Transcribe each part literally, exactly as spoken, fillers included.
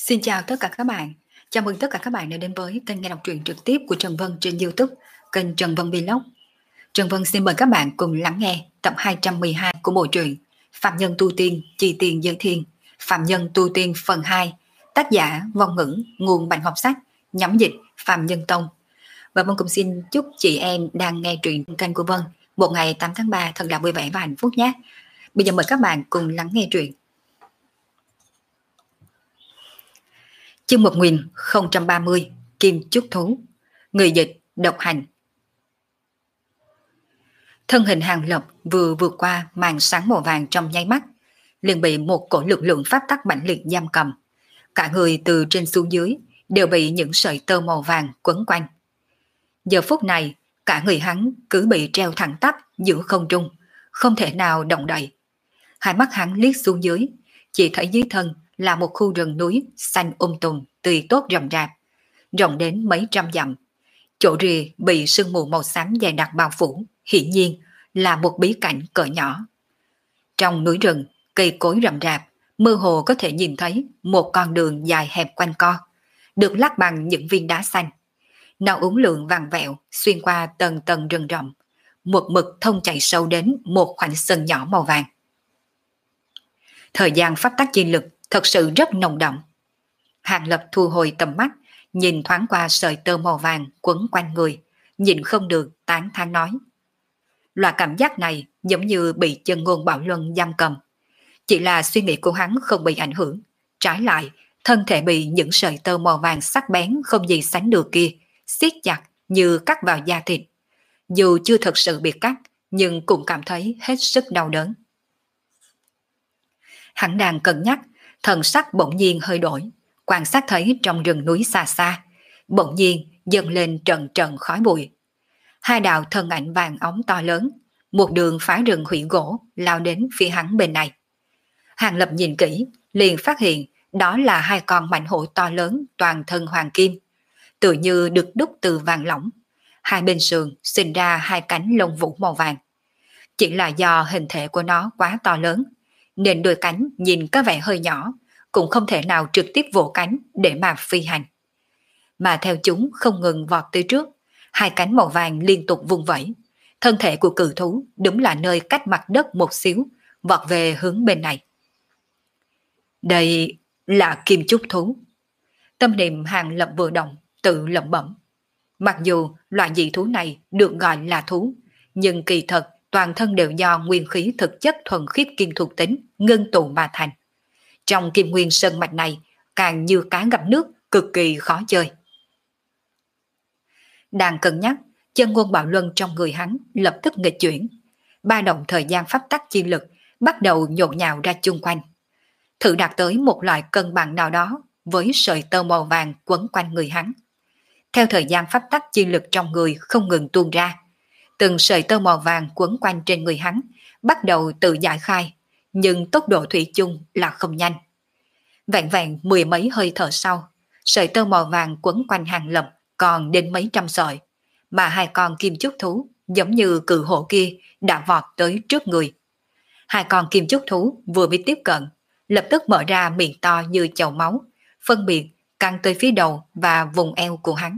Xin chào tất cả các bạn. Chào mừng tất cả các bạn đã đến với kênh nghe đọc truyện trực tiếp của Trần Vân trên YouTube, kênh Trần Vân Vlog. Trần Vân xin mời các bạn cùng lắng nghe tập hai trăm mười hai của bộ truyện Phạm Nhân Tu Tiên, Chi Tiền Giới Thiên, Phạm Nhân Tu Tiên phần hai, tác giả Vong Ngữ, nguồn Bạch Ngọc Sách, nhóm dịch Phạm Nhân Tông. Và Vân cũng xin chúc chị em đang nghe truyện kênh của Vân một ngày tám tháng ba thật là vui vẻ và hạnh phúc nhé. Bây giờ mời các bạn cùng lắng nghe truyện. Chương một nghìn không trăm ba mươi Kim Chúc Thú. Người dịch Độc Hành. Thân hình Hàng Lập vừa vượt qua màn sáng màu vàng trong nháy mắt, liền bị một cổ lực lượng pháp tắc mãnh liệt giam cầm. Cả người từ trên xuống dưới đều bị những sợi tơ màu vàng quấn quanh. Giờ phút này, cả người hắn cứ bị treo thẳng tắp giữa không trung, không thể nào động đậy. Hai mắt hắn liếc xuống dưới, chỉ thấy dưới thân là một khu rừng núi xanh um tùm, tươi tốt rậm rạp, rộng đến mấy trăm dặm. Chỗ rìa bị sương mù màu xám dày đặc bao phủ, hiển nhiên là một bí cảnh cỡ nhỏ. Trong núi rừng, cây cối rậm rạp, mơ hồ có thể nhìn thấy một con đường dài hẹp quanh co, được lát bằng những viên đá xanh. Nó uốn lượn vàng vẹo xuyên qua tầng tầng rừng rậm, một mực thông chạy sâu đến một khoảnh sân nhỏ màu vàng. Thời gian pháp tắc chi lực thật sự rất nồng đậm. Hàng Lập thu hồi tầm mắt, nhìn thoáng qua sợi tơ màu vàng quấn quanh người, nhìn không được tán thán nói. Loại cảm giác này giống như bị chân ngôn bạo luân giam cầm. Chỉ là suy nghĩ của hắn không bị ảnh hưởng, trái lại, thân thể bị những sợi tơ màu vàng sắc bén không gì sánh được kia, siết chặt như cắt vào da thịt. Dù chưa thật sự bị cắt, nhưng cũng cảm thấy hết sức đau đớn. Hắn đang cân nhắc, thần sắc bỗng nhiên hơi đổi, quan sát thấy trong rừng núi xa xa, bỗng nhiên dâng lên trận trận khói bụi. Hai đạo thân ảnh vàng óng to lớn, một đường phá rừng hủy gỗ lao đến phía hắn bên này. Hàng Lập nhìn kỹ, liền phát hiện đó là hai con mãnh hổ to lớn toàn thân hoàng kim, tự như được đúc từ vàng lỏng. Hai bên sườn sinh ra hai cánh lông vũ màu vàng. Chỉ là do hình thể của nó quá to lớn, nên đôi cánh nhìn có vẻ hơi nhỏ, cũng không thể nào trực tiếp vỗ cánh để mà phi hành. Mà theo chúng không ngừng vọt tới trước, hai cánh màu vàng liên tục vung vẩy. Thân thể của cự thú đúng là nơi cách mặt đất một xíu, vọt về hướng bên này. Đây là Kim Chúc Thú. Tâm niệm Hàng Lập vừa động, tự lẩm bẩm. Mặc dù loại dị thú này được gọi là thú, nhưng kỳ thật toàn thân đều do nguyên khí thực chất thuần khiết kim thuộc tính ngưng tụ mà thành. Trong kim nguyên sơn mạch này càng như cá gặp nước, cực kỳ khó chơi. Đang cân nhắc, chân ngôn bạo luân trong người hắn lập tức nghịch chuyển. Ba động thời gian pháp tắc chi lực bắt đầu nhộn nhạo ra chung quanh. Thử đạt tới một loại cân bằng nào đó với sợi tơ màu vàng quấn quanh người hắn. Theo thời gian pháp tắc chi lực trong người không ngừng tuôn ra, từng sợi tơ màu vàng quấn quanh trên người hắn bắt đầu tự giải khai, nhưng tốc độ thủy chung là không nhanh. Vẹn vẹn mười mấy hơi thở sau, sợi tơ màu vàng quấn quanh Hàng Lập còn đến mấy trăm sợi, mà hai con kim chúc thú giống như cự hổ kia đã vọt tới trước người. Hai con kim chúc thú vừa mới tiếp cận, lập tức mở ra miệng to như chậu máu, phân biệt căng tới phía đầu và vùng eo của hắn.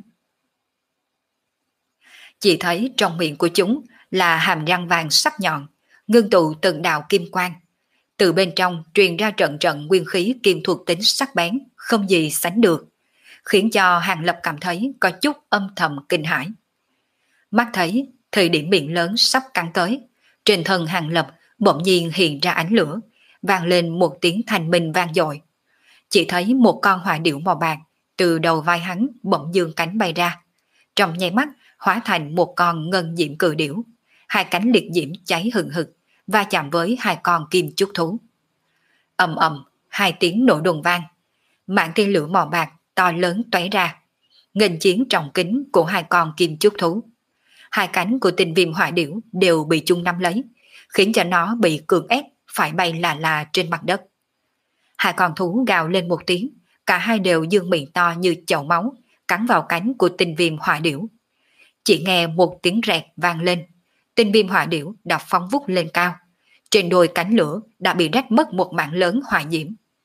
Chỉ thấy trong miệng của chúng là hàm răng vàng sắc nhọn, ngưng tụ từng đạo kim quang. Từ bên trong truyền ra trận trận nguyên khí kim thuộc tính sắc bén, không gì sánh được, khiến cho Hàng Lập cảm thấy có chút âm thầm kinh hãi. Mắt thấy thời điểm miệng lớn sắp cắn tới, trên thân Hàng Lập bỗng nhiên hiện ra ánh lửa, vang lên một tiếng thanh minh vang dội. Chỉ thấy một con hỏa điểu màu bạc từ đầu vai hắn bỗng dương cánh bay ra, trong nháy mắt hóa thành một con ngân diễm cự điểu, hai cánh liệt diễm cháy hừng hực, va chạm với hai con kim chúc thú. Ầm ầm, hai tiếng nổ đùng vang, mảng tia lửa màu bạc to lớn tóe ra, nghênh chiến trọng kính của hai con kim chúc thú. Hai cánh của tinh viêm hỏa điểu đều bị chung nắm lấy, khiến cho nó bị cưỡng ép phải bay là là trên mặt đất. Hai con thú gào lên một tiếng, cả hai đều dương miệng to như chậu máu, cắn vào cánh của tinh viêm hỏa điểu. Chỉ nghe một tiếng rẹt vang lên, tinh viêm hỏa điểu đã phóng vút lên cao. Trên đôi cánh lửa đã bị rách mất một mảng lớn hỏa diễm.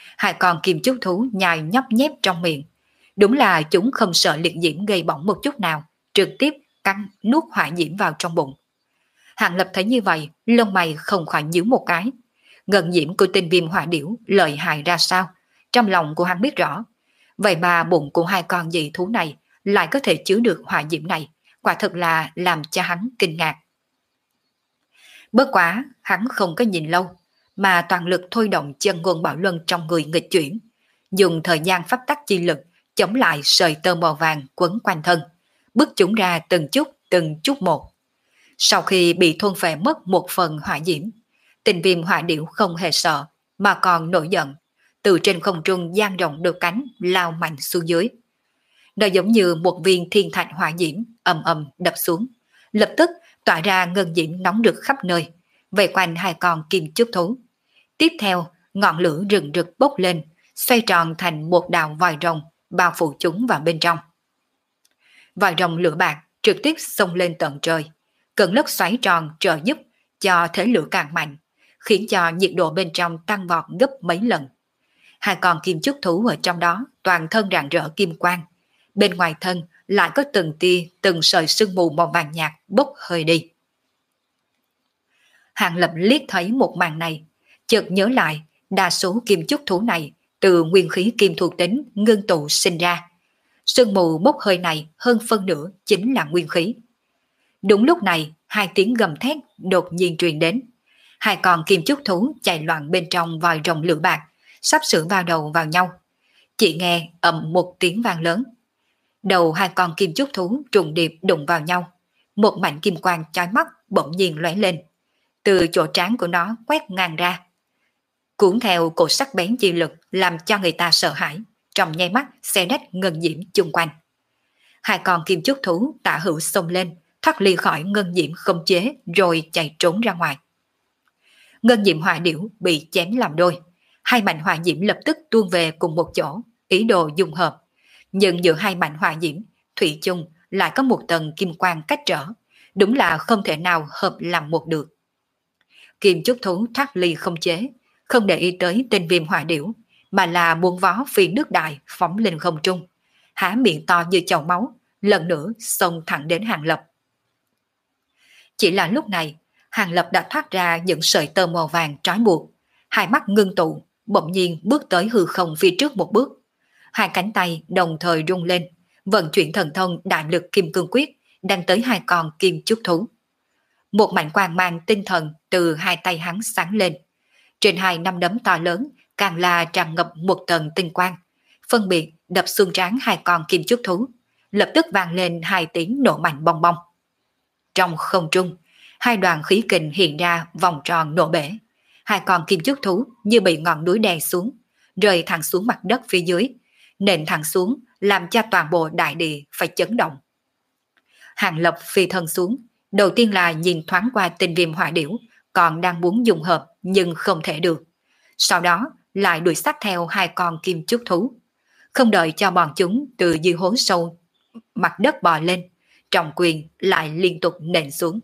Hai con kim chúc thú nhai nhấp nhép trong miệng. Đúng là chúng không sợ liệt diễm gây bỏng một chút nào, trực tiếp cắn nuốt hỏa diễm vào trong bụng. Hàng Lập thấy như vậy, lông mày không khỏi nhíu một cái. Ngân diễm của tinh viêm hỏa điểu lợi hại ra sao, trong lòng của hắn biết rõ. Vậy mà bụng của hai con dị thú này lại có thể chứa được hỏa diễm này, quả thực là làm cho hắn kinh ngạc. Bất quá, hắn không có nhìn lâu, mà toàn lực thôi động chân ngôn bảo luân trong người nghịch chuyển, dùng thời gian pháp tắc chi lực chống lại sợi tơ màu vàng quấn quanh thân, bức chúng ra từng chút từng chút một. Sau khi bị thôn phệ mất một phần hỏa diễm, tinh viêm hỏa điểu không hề sợ, mà còn nổi giận, từ trên không trung dang rộng đôi cánh lao mạnh xuống dưới. Nó giống như một viên thiên thạch hỏa diễm ầm ầm đập xuống, lập tức tỏa ra ngân diễm nóng rực khắp nơi, vây quanh hai con kim chúc thú. Tiếp theo, ngọn lửa rừng rực bốc lên, xoay tròn thành một đạo vòi rồng, bao phủ chúng vào bên trong. Vòi rồng lửa bạc trực tiếp xông lên tận trời, cơn lốc xoáy tròn trợ giúp cho thế lửa càng mạnh, khiến cho nhiệt độ bên trong tăng vọt gấp mấy lần. Hai con kim chúc thú ở trong đó toàn thân rạng rỡ kim quang, bên ngoài thân lại có từng tia từng sợi sương mù màu vàng nhạt bốc hơi đi. Hàng Lập liếc thấy một màn này, chợt nhớ lại đa số kim chúc thú này từ nguyên khí kim thuộc tính ngưng tụ sinh ra. Sương mù bốc hơi này hơn phân nửa chính là nguyên khí. Đúng lúc này, hai tiếng gầm thét đột nhiên truyền đến. Hai con kim chúc thú chạy loạn bên trong vòi rồng lửa bạc, sắp sửa va đầu vào nhau. Chỉ nghe ầm một tiếng vang lớn. Đầu hai con kim chúc thú trùng điệp đụng vào nhau. Một mảnh kim quang chói mắt bỗng nhiên lóe lên. Từ chỗ trán của nó quét ngang ra. Cuốn theo cột sắc bén chi lực làm cho người ta sợ hãi, trong nháy mắt xé nát ngân diễm chung quanh. Hai con kim chúc thú tả hữu xông lên, thoát ly khỏi ngân diễm không chế rồi chạy trốn ra ngoài. Ngân diễm hỏa điểu bị chém làm đôi, hai mảnh hỏa diễm lập tức tuôn về cùng một chỗ, ý đồ dung hợp. Nhưng giữa hai mảnh hỏa diễm, thủy chung lại có một tầng kim quang cách trở, đúng là không thể nào hợp làm một được. Kim chúc thú thoát ly không chế, không để ý tới tên viêm hỏa điểu, mà là buông vó phi nước đại phóng lên không trung, há miệng to như chậu máu, lần nữa xông thẳng đến Hàng Lập. Chỉ là lúc này, Hàng Lập đã thoát ra những sợi tơ màu vàng trói buộc, hai mắt ngưng tụ, bỗng nhiên bước tới hư không phía trước một bước. Hai cánh tay đồng thời rung lên, vận chuyển thần thông đại lực kim cương quyết, đang tới hai con kim chúc thú. Một mảnh quang mang tinh thần từ hai tay hắn sáng lên. Trên hai nắm đấm to lớn càng là tràn ngập một tầng tinh quang, phân biệt đập xương trán hai con kim chúc thú, lập tức vang lên hai tiếng nổ mạnh bong bong. Trong không trung, hai đoàn khí kình hiện ra vòng tròn nổ bể. Hai con kim chúc thú như bị ngọn núi đè xuống, rơi thẳng xuống mặt đất phía dưới, nện thẳng xuống làm cho toàn bộ đại địa phải chấn động. Hàng Lập phi thân xuống, đầu tiên là nhìn thoáng qua tinh viêm hỏa điểu, còn đang muốn dùng hợp nhưng không thể được. Sau đó lại đuổi sát theo hai con kim chúc thú. Không đợi cho bọn chúng từ dưới hố sâu mặt đất bò lên, trọng quyền lại liên tục nện xuống.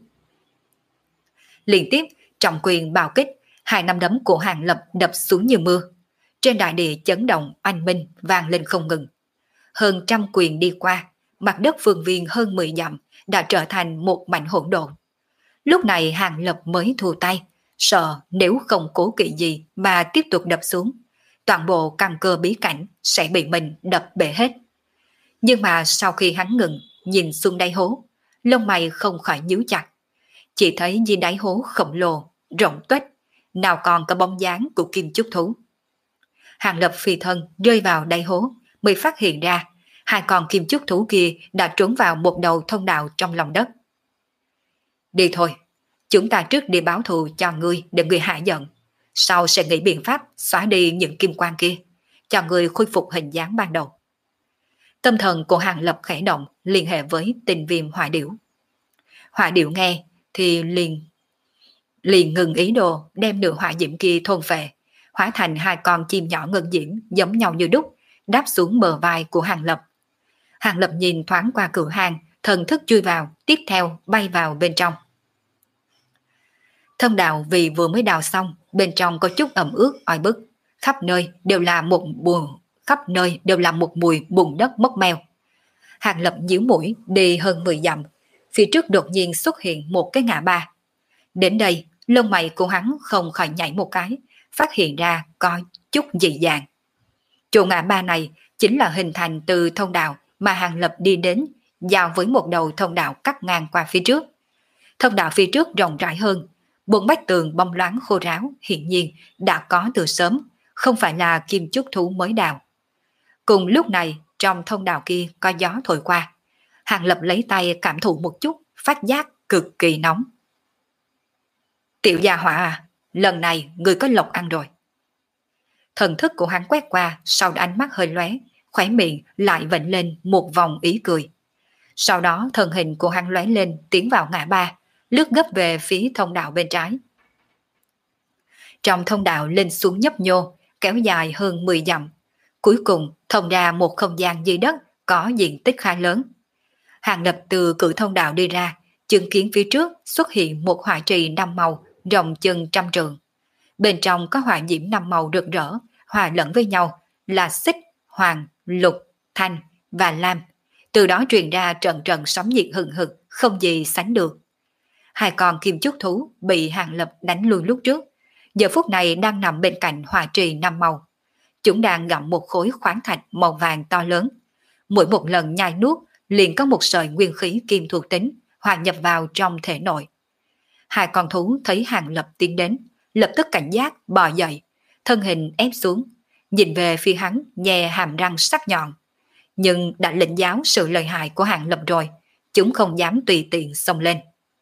Liên tiếp trọng quyền bạo kích, hai nắm đấm của Hàng Lập đập xuống như mưa. Trên đại địa chấn động oanh minh vang lên không ngừng. Hơn trăm quyền đi qua, mặt đất phương viên hơn mười dặm đã trở thành một mảnh hỗn độn. Lúc này Hàng Lập mới thu tay, sợ nếu không cố kỵ gì mà tiếp tục đập xuống, toàn bộ căn cơ bí cảnh sẽ bị mình đập bể hết. Nhưng mà sau khi hắn ngừng, nhìn xuống đáy hố, lông mày không khỏi nhíu chặt. Chỉ thấy dưới đáy hố khổng lồ, rộng tuếch, nào còn có bóng dáng của kim chúc thú. Hàng Lập phi thân rơi vào đáy hố, mới phát hiện ra hai con kim chúc thú kia đã trốn vào một đầu thông đạo trong lòng đất. Đi thôi, chúng ta trước đi báo thù cho ngươi để ngươi hạ giận, sau sẽ nghĩ biện pháp xóa đi những kim quang kia, cho ngươi khôi phục hình dáng ban đầu. Tâm thần của Hàng Lập khẽ động, liên hệ với tinh viêm hỏa điểu. Hỏa điểu nghe thì liền liền ngừng ý đồ đem nửa hỏa diễm kia thôn phệ, hóa thành hai con chim nhỏ ngân diễm giống nhau như đúc, đáp xuống bờ vai của Hàng Lập. Hàng Lập nhìn thoáng qua cửa hàng, thần thức chui vào, tiếp theo bay vào bên trong. Thông đạo vì vừa mới đào xong, bên trong có chút ẩm ướt oi bức, khắp nơi đều là một mùi, khắp nơi đều là một mùi bùn đất mốc meo. Hàng Lập nhíu mũi đi hơn mười dặm, phía trước đột nhiên xuất hiện một cái ngã ba. Đến đây, lông mày của hắn không khỏi nhảy một cái, phát hiện ra có chút dị dạng. Chỗ ngã ba này chính là hình thành từ thông đạo mà Hàng Lập đi đến, giao với một đầu thông đạo cắt ngang qua phía trước. Thông đạo phía trước rộng rãi hơn, bốn vách tường bong loáng khô ráo, hiển nhiên đã có từ sớm, không phải là kim chúc thú mới đào. Cùng lúc này, trong thông đạo kia có gió thổi qua. Hàng Lập lấy tay cảm thụ một chút, phát giác cực kỳ nóng. Tiểu gia hỏa à, lần này người có lộc ăn rồi. Thần thức của hắn quét qua, sau đó ánh mắt hơi lóe, khóe miệng lại vệnh lên một vòng ý cười. Sau đó thân hình của hắn lóe lên tiến vào ngã ba, lướt gấp về phía thông đạo bên trái. Trong thông đạo lên xuống nhấp nhô, kéo dài hơn mười dặm. Cuối cùng thông ra một không gian dưới đất có diện tích khá lớn. Hàng Lập từ cửa thông đạo đi ra, chứng kiến phía trước xuất hiện một hỏa trì năm màu rộng chừng trăm trượng. Bên trong có hỏa diễm năm màu rực rỡ, hòa lẫn với nhau là xích, hoàng, lục, thanh và lam. Từ đó truyền ra trận trận sóng nhiệt hừng hực, không gì sánh được. Hai con kim chúc thú bị Hàng Lập đánh lui lúc trước, giờ phút này đang nằm bên cạnh hỏa trì năm màu. Chúng đang gặm một khối khoáng thạch màu vàng to lớn. Mỗi một lần nhai nuốt liền có một sợi nguyên khí kim thuộc tính hòa nhập vào trong thể nội. Hai con thú thấy Hàng Lập tiến đến, lập tức cảnh giác bò dậy, thân hình ép xuống, nhìn về phía hắn nhè hàm răng sắc nhọn. Nhưng đã lĩnh giáo sự lợi hại của Hàng Lập rồi, chúng không dám tùy tiện xông lên.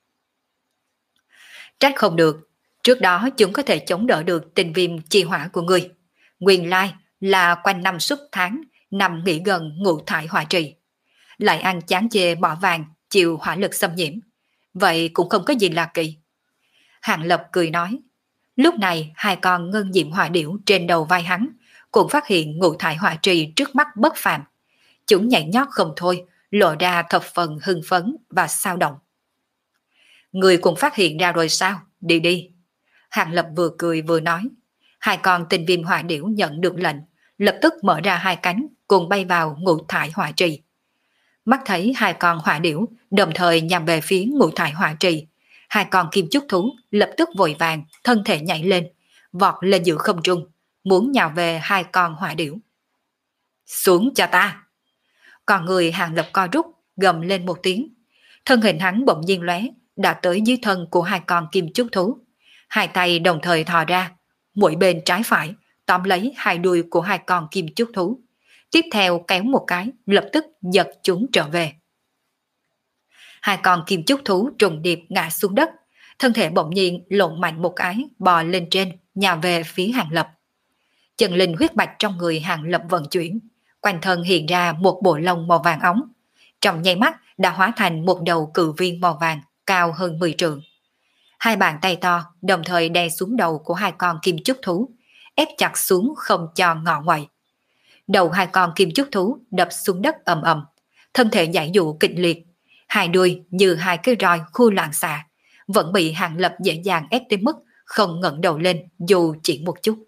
Trách không được, trước đó chúng có thể chống đỡ được tình viêm chi hỏa của người. Nguyên lai là quanh năm suốt tháng nằm nghỉ gần ngũ thải hỏa trì, lại ăn chán chê bỏ vàng chịu hỏa lực xâm nhiễm, vậy cũng không có gì là kỳ. Hàng Lập cười nói. Lúc này hai con ngân diệm hỏa điểu trên đầu vai hắn cũng phát hiện ngũ thải hỏa trì trước mắt bất phàm. Chúng nhảy nhót không thôi, lộ ra thập phần hưng phấn và sao động. Người cũng phát hiện ra rồi sao? Đi đi. Hàng Lập vừa cười vừa nói. Hai con tinh viêm hỏa điểu nhận được lệnh, lập tức mở ra hai cánh cùng bay vào ngũ thải hỏa trì. Mắt thấy hai con hỏa điểu đồng thời nhằm về phía ngũ thải hỏa trì, hai con kim chúc thú lập tức vội vàng thân thể nhảy lên, vọt lên giữa không trung, muốn nhào về hai con hỏa điểu. Xuống cho ta! Còn người Hàng Lập co rút, gầm lên một tiếng. Thân hình hắn bỗng nhiên lóe, đã tới dưới thân của hai con kim chúc thú. Hai tay đồng thời thò ra, mỗi bên trái phải, tóm lấy hai đuôi của hai con kim chúc thú. Tiếp theo kéo một cái, lập tức giật chúng trở về. Hai con kim chúc thú trùng điệp ngã xuống đất, thân thể bỗng nhiên lộn mạnh một cái, bò lên trên, nhào về phía Hàng Lập. Chân linh huyết mạch trong người Hàng Lập vận chuyển, quanh thân hiện ra một bộ lông màu vàng óng. Trong nháy mắt đã hóa thành một đầu cự viên màu vàng, cao hơn mười trượng. Hai bàn tay to đồng thời đè xuống đầu của hai con kim chúc thú, ép chặt xuống không cho ngọ ngoại. Đầu hai con kim chúc thú đập xuống đất ầm ầm, thân thể giãy dụ kịch liệt, hai đuôi như hai cái roi khu loạn xạ, vẫn bị Hàng Lập dễ dàng ép tới mức không ngẩng đầu lên dù chỉ một chút.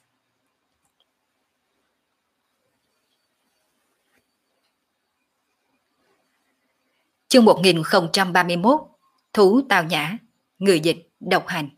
Chương một nghìn không trăm ba mươi mốt, Thú Tào Nhã, người dịch độc hành.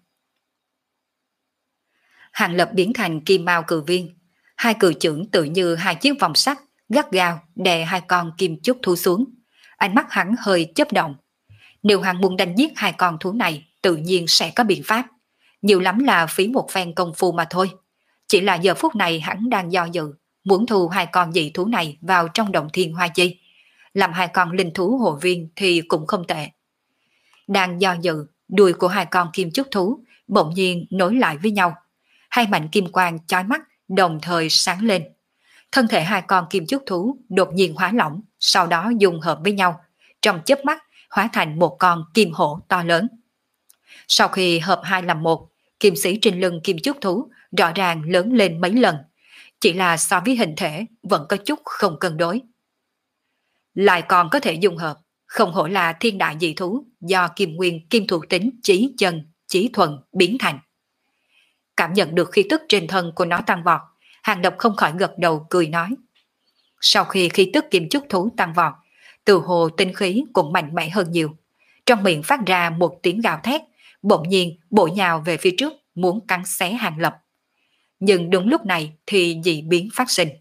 Hàng Lập biến thành kim mao cự viên, hai cự chưởng tự như hai chiếc vòng sắt gắt gao đè hai con kim chúc thú xuống. Ánh mắt hắn hơi chớp động. Nếu hắn muốn đánh giết hai con thú này, tự nhiên sẽ có biện pháp. Nhiều lắm là phí một phen công phu mà thôi. Chỉ là giờ phút này hắn đang do dự, muốn thu hai con dị thú này vào trong động thiên hoa chi. Làm hai con linh thú hộ viên thì cũng không tệ. Đang do dự, đuôi của hai con kim chúc thú bỗng nhiên nối lại với nhau. Hai mảnh kim quang chói mắt đồng thời sáng lên. Thân thể hai con kim chúc thú đột nhiên hóa lỏng, sau đó dung hợp với nhau, trong chớp mắt hóa thành một con kim hổ to lớn. Sau khi hợp hai làm một, kim sĩ trên lưng kim chúc thú rõ ràng lớn lên mấy lần, chỉ là so với hình thể vẫn có chút không cân đối. Lại còn có thể dung hợp, không hổ là thiên đại dị thú do kim nguyên kim thuộc tính chí chân, chí thuần biến thành. Cảm nhận được khí tức trên thân của nó tăng vọt, Hàng Lập không khỏi gật đầu cười nói. Sau khi khí tức kim chúc thú tăng vọt, từ hồ tinh khí cũng mạnh mẽ hơn nhiều. Trong miệng phát ra một tiếng gào thét, bỗng nhiên bổ nhào về phía trước muốn cắn xé Hàng Lập. Nhưng đúng lúc này thì dị biến phát sinh.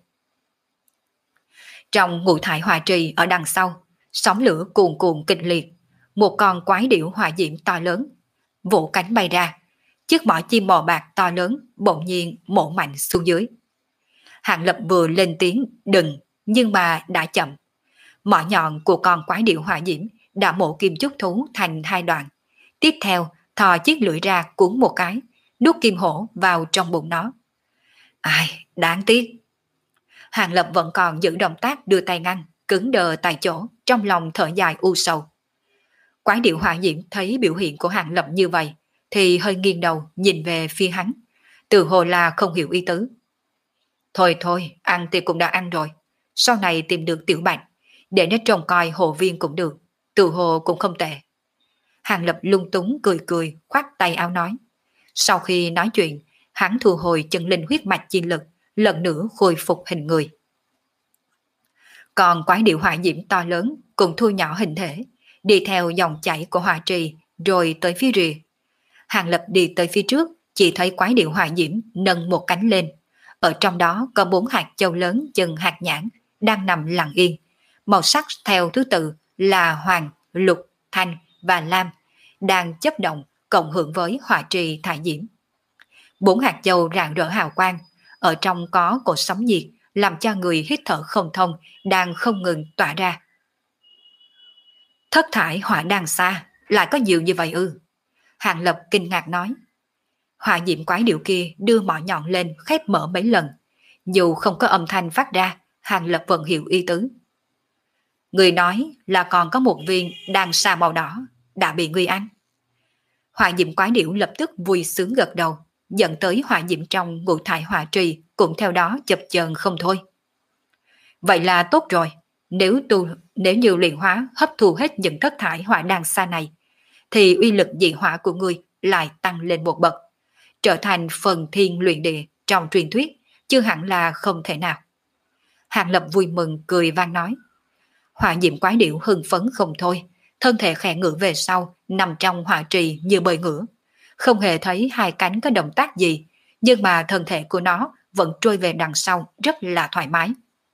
Trong ngũ thải hỏa trì ở đằng sau, sóng lửa cuồn cuộn kịch liệt, một con quái điểu hỏa diễm to lớn, vỗ cánh bay ra, chiếc mỏ chim màu bạc to lớn bỗng nhiên mổ mạnh xuống dưới. Hàng Lập vừa lên tiếng đừng, nhưng mà đã chậm. Mỏ nhọn của con quái điểu hỏa diễm đã mổ kim chúc thú thành hai đoạn. Tiếp theo, thò chiếc lưỡi ra cuốn một cái, đút kim hổ vào trong bụng nó. Ai, đáng tiếc. Hàng Lập vẫn còn giữ động tác đưa tay ngăn, cứng đờ tại chỗ, trong lòng thở dài u sầu. Quái điểu hỏa diễm thấy biểu hiện của Hàng Lập như vậy, thì hơi nghiêng đầu nhìn về phía hắn, từ hồ là không hiểu ý tứ. Thôi thôi, ăn thì cũng đã ăn rồi, sau này tìm được tiểu bạch, để nó trông coi hồ viên cũng được, từ hồ cũng không tệ. Hàng Lập lung túng cười cười, khoát tay áo nói. Sau khi nói chuyện, hắn thu hồi chân linh huyết mạch chi lực, lần nữa khôi phục hình người. Còn quái điểu hỏa diễm to lớn cũng thu nhỏ hình thể, đi theo dòng chảy của hỏa trì rồi tới phía rìa. Hàng Lập đi tới phía trước, chỉ thấy quái điểu hỏa diễm nâng một cánh lên. Ở trong đó có bốn hạt châu lớn chừng hạt nhãn, đang nằm lặng yên. Màu sắc theo thứ tự là hoàng, lục, thanh và lam, đang chấp động cộng hưởng với hỏa trì thải diễm. Bốn hạt châu rạng rỡ hào quang, ở trong có cột sóng nhiệt, làm cho người hít thở không thông, đang không ngừng tỏa ra. Thất thải hỏa đằng xa, lại có nhiều như vậy ư? Hàng Lập kinh ngạc nói. Hỏa diễm quái điệu kia đưa mỏ nhọn lên khép mở mấy lần. Dù không có âm thanh phát ra, Hàng Lập vẫn hiểu ý tứ. Người nói là còn có một viên đằng xa màu đỏ, đã bị ngươi ăn. Hỏa diễm quái điệu lập tức vui sướng gật đầu, dẫn tới hỏa diễm trong ngũ thải hỏa trì cũng theo đó chập chờn không thôi. Vậy là tốt rồi, nếu tu nếu như luyện hóa hấp thu hết những thất thải hỏa đằng xa này, thì uy lực dị hỏa của ngươi lại tăng lên một bậc, trở thành phần thiên luyện địa trong truyền thuyết, chứ hẳn là không thể nào. Hàng Lập vui mừng cười vang nói. Hỏa diễm quái điểu hưng phấn không thôi, thân thể khẽ ngửa về sau, nằm trong hỏa trì như bơi ngửa. Không hề thấy hai cánh có động tác gì, nhưng mà thân thể của nó vẫn trôi về đằng sau rất là thoải mái.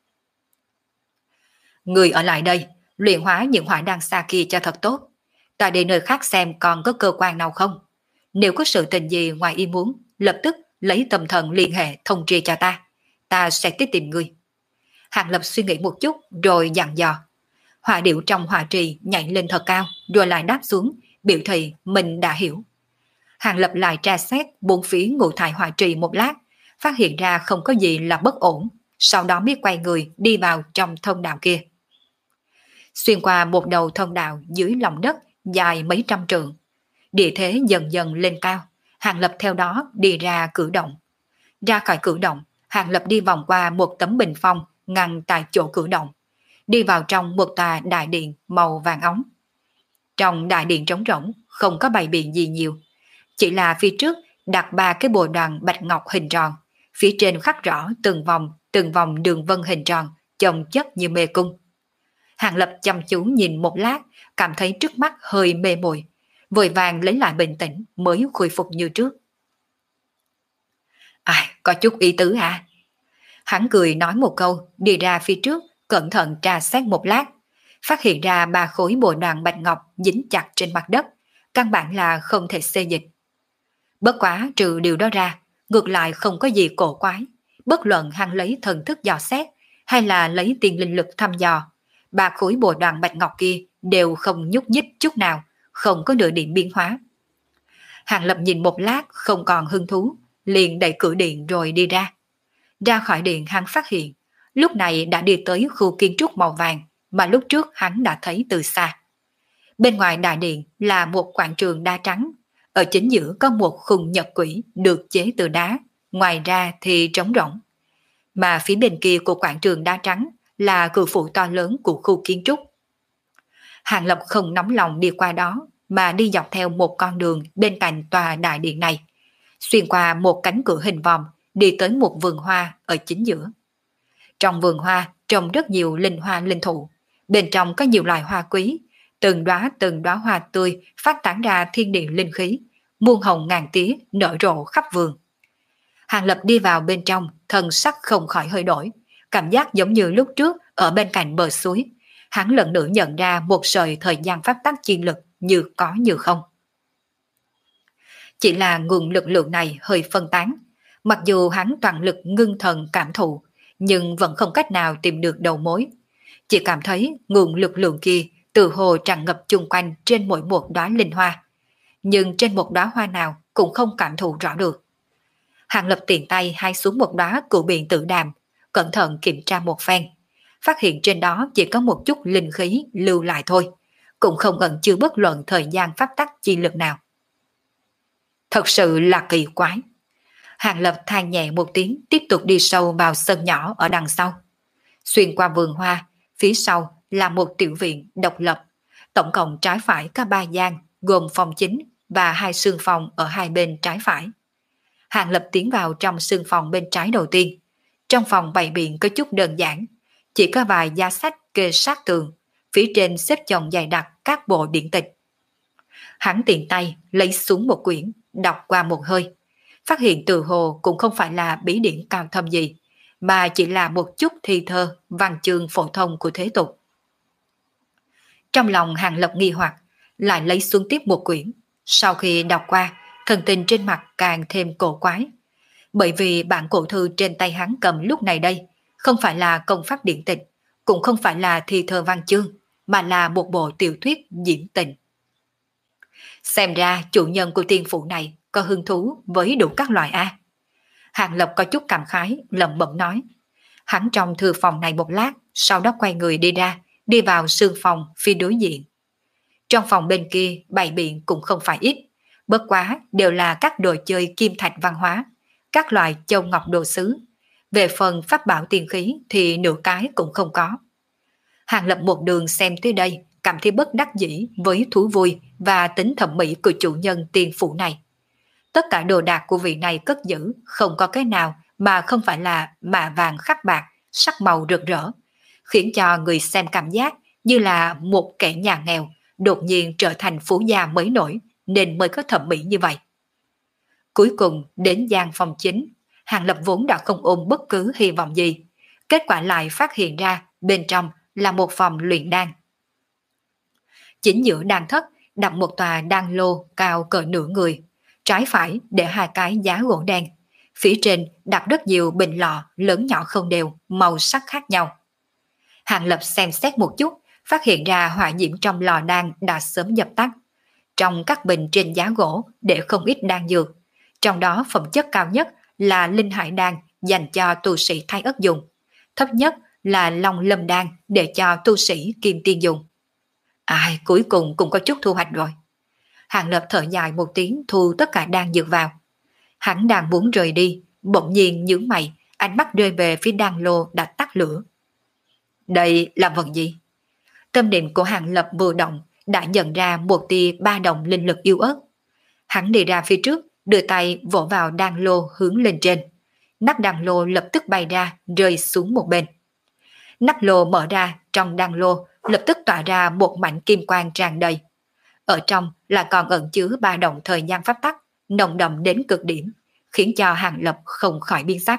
Người ở lại đây, luyện hóa những hỏa đằng xa kia cho thật tốt. Ta đi nơi khác xem còn có cơ quan nào không. Nếu có sự tình gì ngoài ý muốn, lập tức lấy tâm thần liên hệ thông tri cho ta. Ta sẽ tiếp tìm ngươi. Hàng Lập suy nghĩ một chút rồi dặn dò. Hỏa điệu trong hỏa trì nhảy lên thật cao rồi lại đáp xuống, biểu thị mình đã hiểu. Hàng Lập lại tra xét bốn phía ngũ thải hỏa trì một lát, phát hiện ra không có gì là bất ổn, sau đó mới quay người đi vào trong thông đạo kia. Xuyên qua một đầu thông đạo dưới lòng đất dài mấy trăm trượng, địa thế dần dần lên cao, Hàng Lập theo đó đi ra cử động. Ra khỏi cử động, Hàng Lập đi vòng qua một tấm bình phong ngăn tại chỗ cử động, đi vào trong một tòa đại điện màu vàng óng. Trong đại điện trống rỗng, không có bày biện gì nhiều, chỉ là phía trước đặt ba cái bồ đoàn bạch ngọc hình tròn, phía trên khắc rõ từng vòng, từng vòng đường vân hình tròn, chồng chất như mê cung. Hàng Lập chăm chú nhìn một lát, cảm thấy trước mắt hơi mê mội, vội vàng lấy lại bình tĩnh mới khôi phục như trước. À, có chút ý tứ hả? Hắn cười nói một câu, đi ra phía trước, cẩn thận tra xét một lát, phát hiện ra ba khối bồ đoàn bạch ngọc dính chặt trên mặt đất, căn bản là không thể xê dịch. Bất quá trừ điều đó ra, ngược lại không có gì cổ quái, bất luận hắn lấy thần thức dò xét hay là lấy tiền linh lực thăm dò, ba khối bồ đoàn bạch ngọc kia đều không nhúc nhích chút nào, không có nửa điểm biến hóa. Hàng Lập nhìn một lát không còn hứng thú, liền đẩy cửa điện rồi đi ra. Ra khỏi điện hắn phát hiện, lúc này đã đi tới khu kiến trúc màu vàng mà lúc trước hắn đã thấy từ xa. Bên ngoài đại điện là một quảng trường đá trắng, ở chính giữa có một khung nhật quỷ được chế từ đá, ngoài ra thì trống rỗng. Mà phía bên kia của quảng trường đá trắng là cự phủ to lớn của khu kiến trúc. Hàng Lập không nóng lòng đi qua đó, mà đi dọc theo một con đường bên cạnh tòa đại điện này. xuyên qua một cánh cửa hình vòm, đi tới một vườn hoa ở chính giữa. Trong vườn hoa trồng rất nhiều linh hoa linh thụ, bên trong có nhiều loài hoa quý, từng đóa từng đóa hoa tươi phát tán ra thiên địa linh khí, muôn hồng ngàn tía nở rộ khắp vườn. Hàng Lập đi vào bên trong, thần sắc không khỏi hơi đổi, cảm giác giống như lúc trước ở bên cạnh bờ suối. Hắn lần nữa nhận ra một sợi thời gian pháp tắc chi lực như có như không. Chỉ là nguồn lực lượng này hơi phân tán, mặc dù hắn toàn lực ngưng thần cảm thụ, nhưng vẫn không cách nào tìm được đầu mối. Chỉ cảm thấy nguồn lực lượng kia từ hồ tràn ngập chung quanh trên mỗi một đóa linh hoa, nhưng trên một đóa hoa nào cũng không cảm thụ rõ được. Hàng Lập tiện tay hái xuống một đóa cửu biện tử đàm, cẩn thận kiểm tra một phen, phát hiện trên đó chỉ có một chút linh khí lưu lại thôi, cũng không ẩn chứa bất luận thời gian pháp tắc chi lực nào. Thật sự là kỳ quái. Hàng Lập than nhẹ một tiếng, tiếp tục đi sâu vào sân nhỏ ở đằng sau. Xuyên qua vườn hoa, phía sau là một tiểu viện độc lập, tổng cộng trái phải có ba gian, gồm phòng chính và hai sương phòng ở hai bên trái phải. Hàng Lập tiến vào trong sương phòng bên trái đầu tiên. Trong phòng bày biện có chút đơn giản, chỉ có vài giá sách kê sát tường, phía trên xếp chồng dày đặc các bộ điển tịch. Hắn tiện tay lấy xuống một quyển, đọc qua một hơi, phát hiện từ hồ cũng không phải là bí điển cao thâm gì, mà chỉ là một chút thi thơ, văn chương phổ thông của thế tục. Trong lòng Hàng Lập nghi hoặc, lại lấy xuống tiếp một quyển. Sau khi đọc qua, thần tình trên mặt càng thêm cổ quái. Bởi vì bản cổ thư trên tay hắn cầm lúc này đây, không phải là công pháp điển tịch, cũng không phải là thi thơ văn chương, mà là một bộ tiểu thuyết diễn tình. Xem ra chủ nhân của tiên phủ này có hứng thú với đủ các loại A. Hàng Lập có chút cảm khái, lẩm bẩm nói. Hắn trong thư phòng này một lát, sau đó quay người đi ra, đi vào sương phòng phía đối diện. Trong phòng bên kia bày biện cũng không phải ít, bất quá đều là các đồ chơi kim thạch văn hóa, các loại châu ngọc đồ sứ. Về phần pháp bảo tiên khí thì nửa cái cũng không có. Hàng Lập một đường xem tới đây, cảm thấy bất đắc dĩ với thú vui và tính thẩm mỹ của chủ nhân tiên phủ này. Tất cả đồ đạc của vị này cất giữ, không có cái nào mà không phải là mạ vàng khắc bạc, sắc màu rực rỡ, khiến cho người xem cảm giác như là một kẻ nhà nghèo đột nhiên trở thành phú gia mới nổi, nên mới có thẩm mỹ như vậy. Cuối cùng đến gian phòng chính, Hàng Lập vốn đã không ôm bất cứ hy vọng gì, kết quả lại phát hiện ra bên trong là một phòng luyện đan. Chính giữa đan thất đặt một tòa đan lô cao cỡ nửa người, trái phải để hai cái giá gỗ đen, phía trên đặt rất nhiều bình lọ lớn nhỏ không đều, màu sắc khác nhau. Hàng Lập xem xét một chút, phát hiện ra hỏa diễm trong lò đan đã sớm dập tắt. Trong các bình trên giá gỗ để không ít đan dược, trong đó phẩm chất cao nhất là linh hải đan dành cho tu sĩ thái ất dùng, thấp nhất là long lâm đan để cho tu sĩ kim tiên dùng. Ai, cuối cùng cũng có chút thu hoạch rồi. Hàng Lập thở dài một tiếng, thu tất cả đan dược vào. Hắn đang muốn rời đi, bỗng nhiên nhướng mày, ánh mắt rơi về phía đan lô đã tắt lửa. Đây là vật gì? Tâm niệm của Hàng Lập vừa động, đã nhận ra một tia ba đồng linh lực yếu ớt. Hắn đi ra phía trước, đưa tay vỗ vào đan lô hướng lên trên. Nắp đan lô lập tức bay ra, rơi xuống một bên. Nắp lô mở ra, trong đan lô lập tức tỏa ra một mảnh kim quang tràn đầy. Ở trong là còn ẩn chứa ba đồng thời gian pháp tắc, nồng đậm đến cực điểm, khiến cho Hàng Lập không khỏi biến sắc.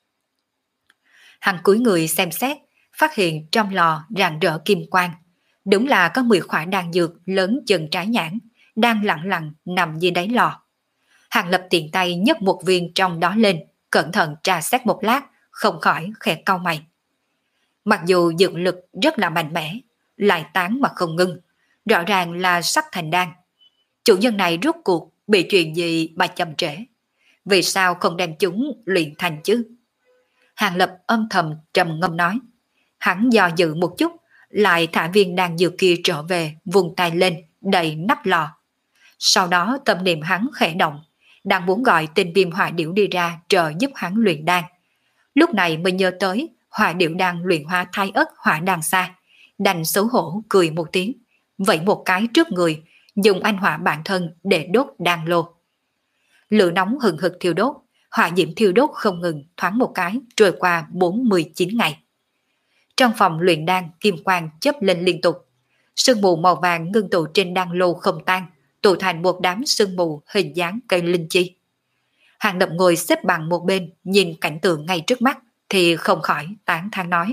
Hắn cúi người xem xét, phát hiện trong lò rạng rỡ kim quang. Đúng là có mười khỏa đan dược lớn chừng trái nhãn, đang lặng lặng nằm dưới đáy lò. Hàng Lập tiện tay nhấc một viên trong đó lên, cẩn thận tra xét một lát, không khỏi khẽ cau mày. Mặc dù dược lực rất là mạnh mẽ, lại tán mà không ngưng, rõ ràng là sắp thành đan. Chủ nhân này rốt cuộc bị chuyện gì mà chậm trễ? Vì sao không đem chúng luyện thành chứ? Hàng Lập âm thầm trầm ngâm nói. Hắn do dự một chút, lại thả viên đan dược kia trở về, vùng tay lên, đậy nắp lò. Sau đó tâm niệm hắn khẽ động, đang muốn gọi tên viêm hỏa điểu đi ra trợ giúp hắn luyện đan. Lúc này mới nhớ tới hỏa điểu đang luyện hóa thai ất hỏa đan xa, đành xấu hổ cười một tiếng, vẫy một cái trước người, dùng anh hỏa bản thân để đốt đan lô. Lửa nóng hừng hực thiêu đốt, hỏa diễm thiêu đốt không ngừng thoáng một cái trôi qua bốn mươi chín ngày. Trong phòng luyện đan kim quang chớp lên liên tục, sương mù màu vàng ngưng tụ trên đan lô không tan, tụ thành một đám sương mù hình dáng cây linh chi. Hàng Lập ngồi xếp bằng một bên, nhìn cảnh tượng ngay trước mắt thì không khỏi tán thán nói: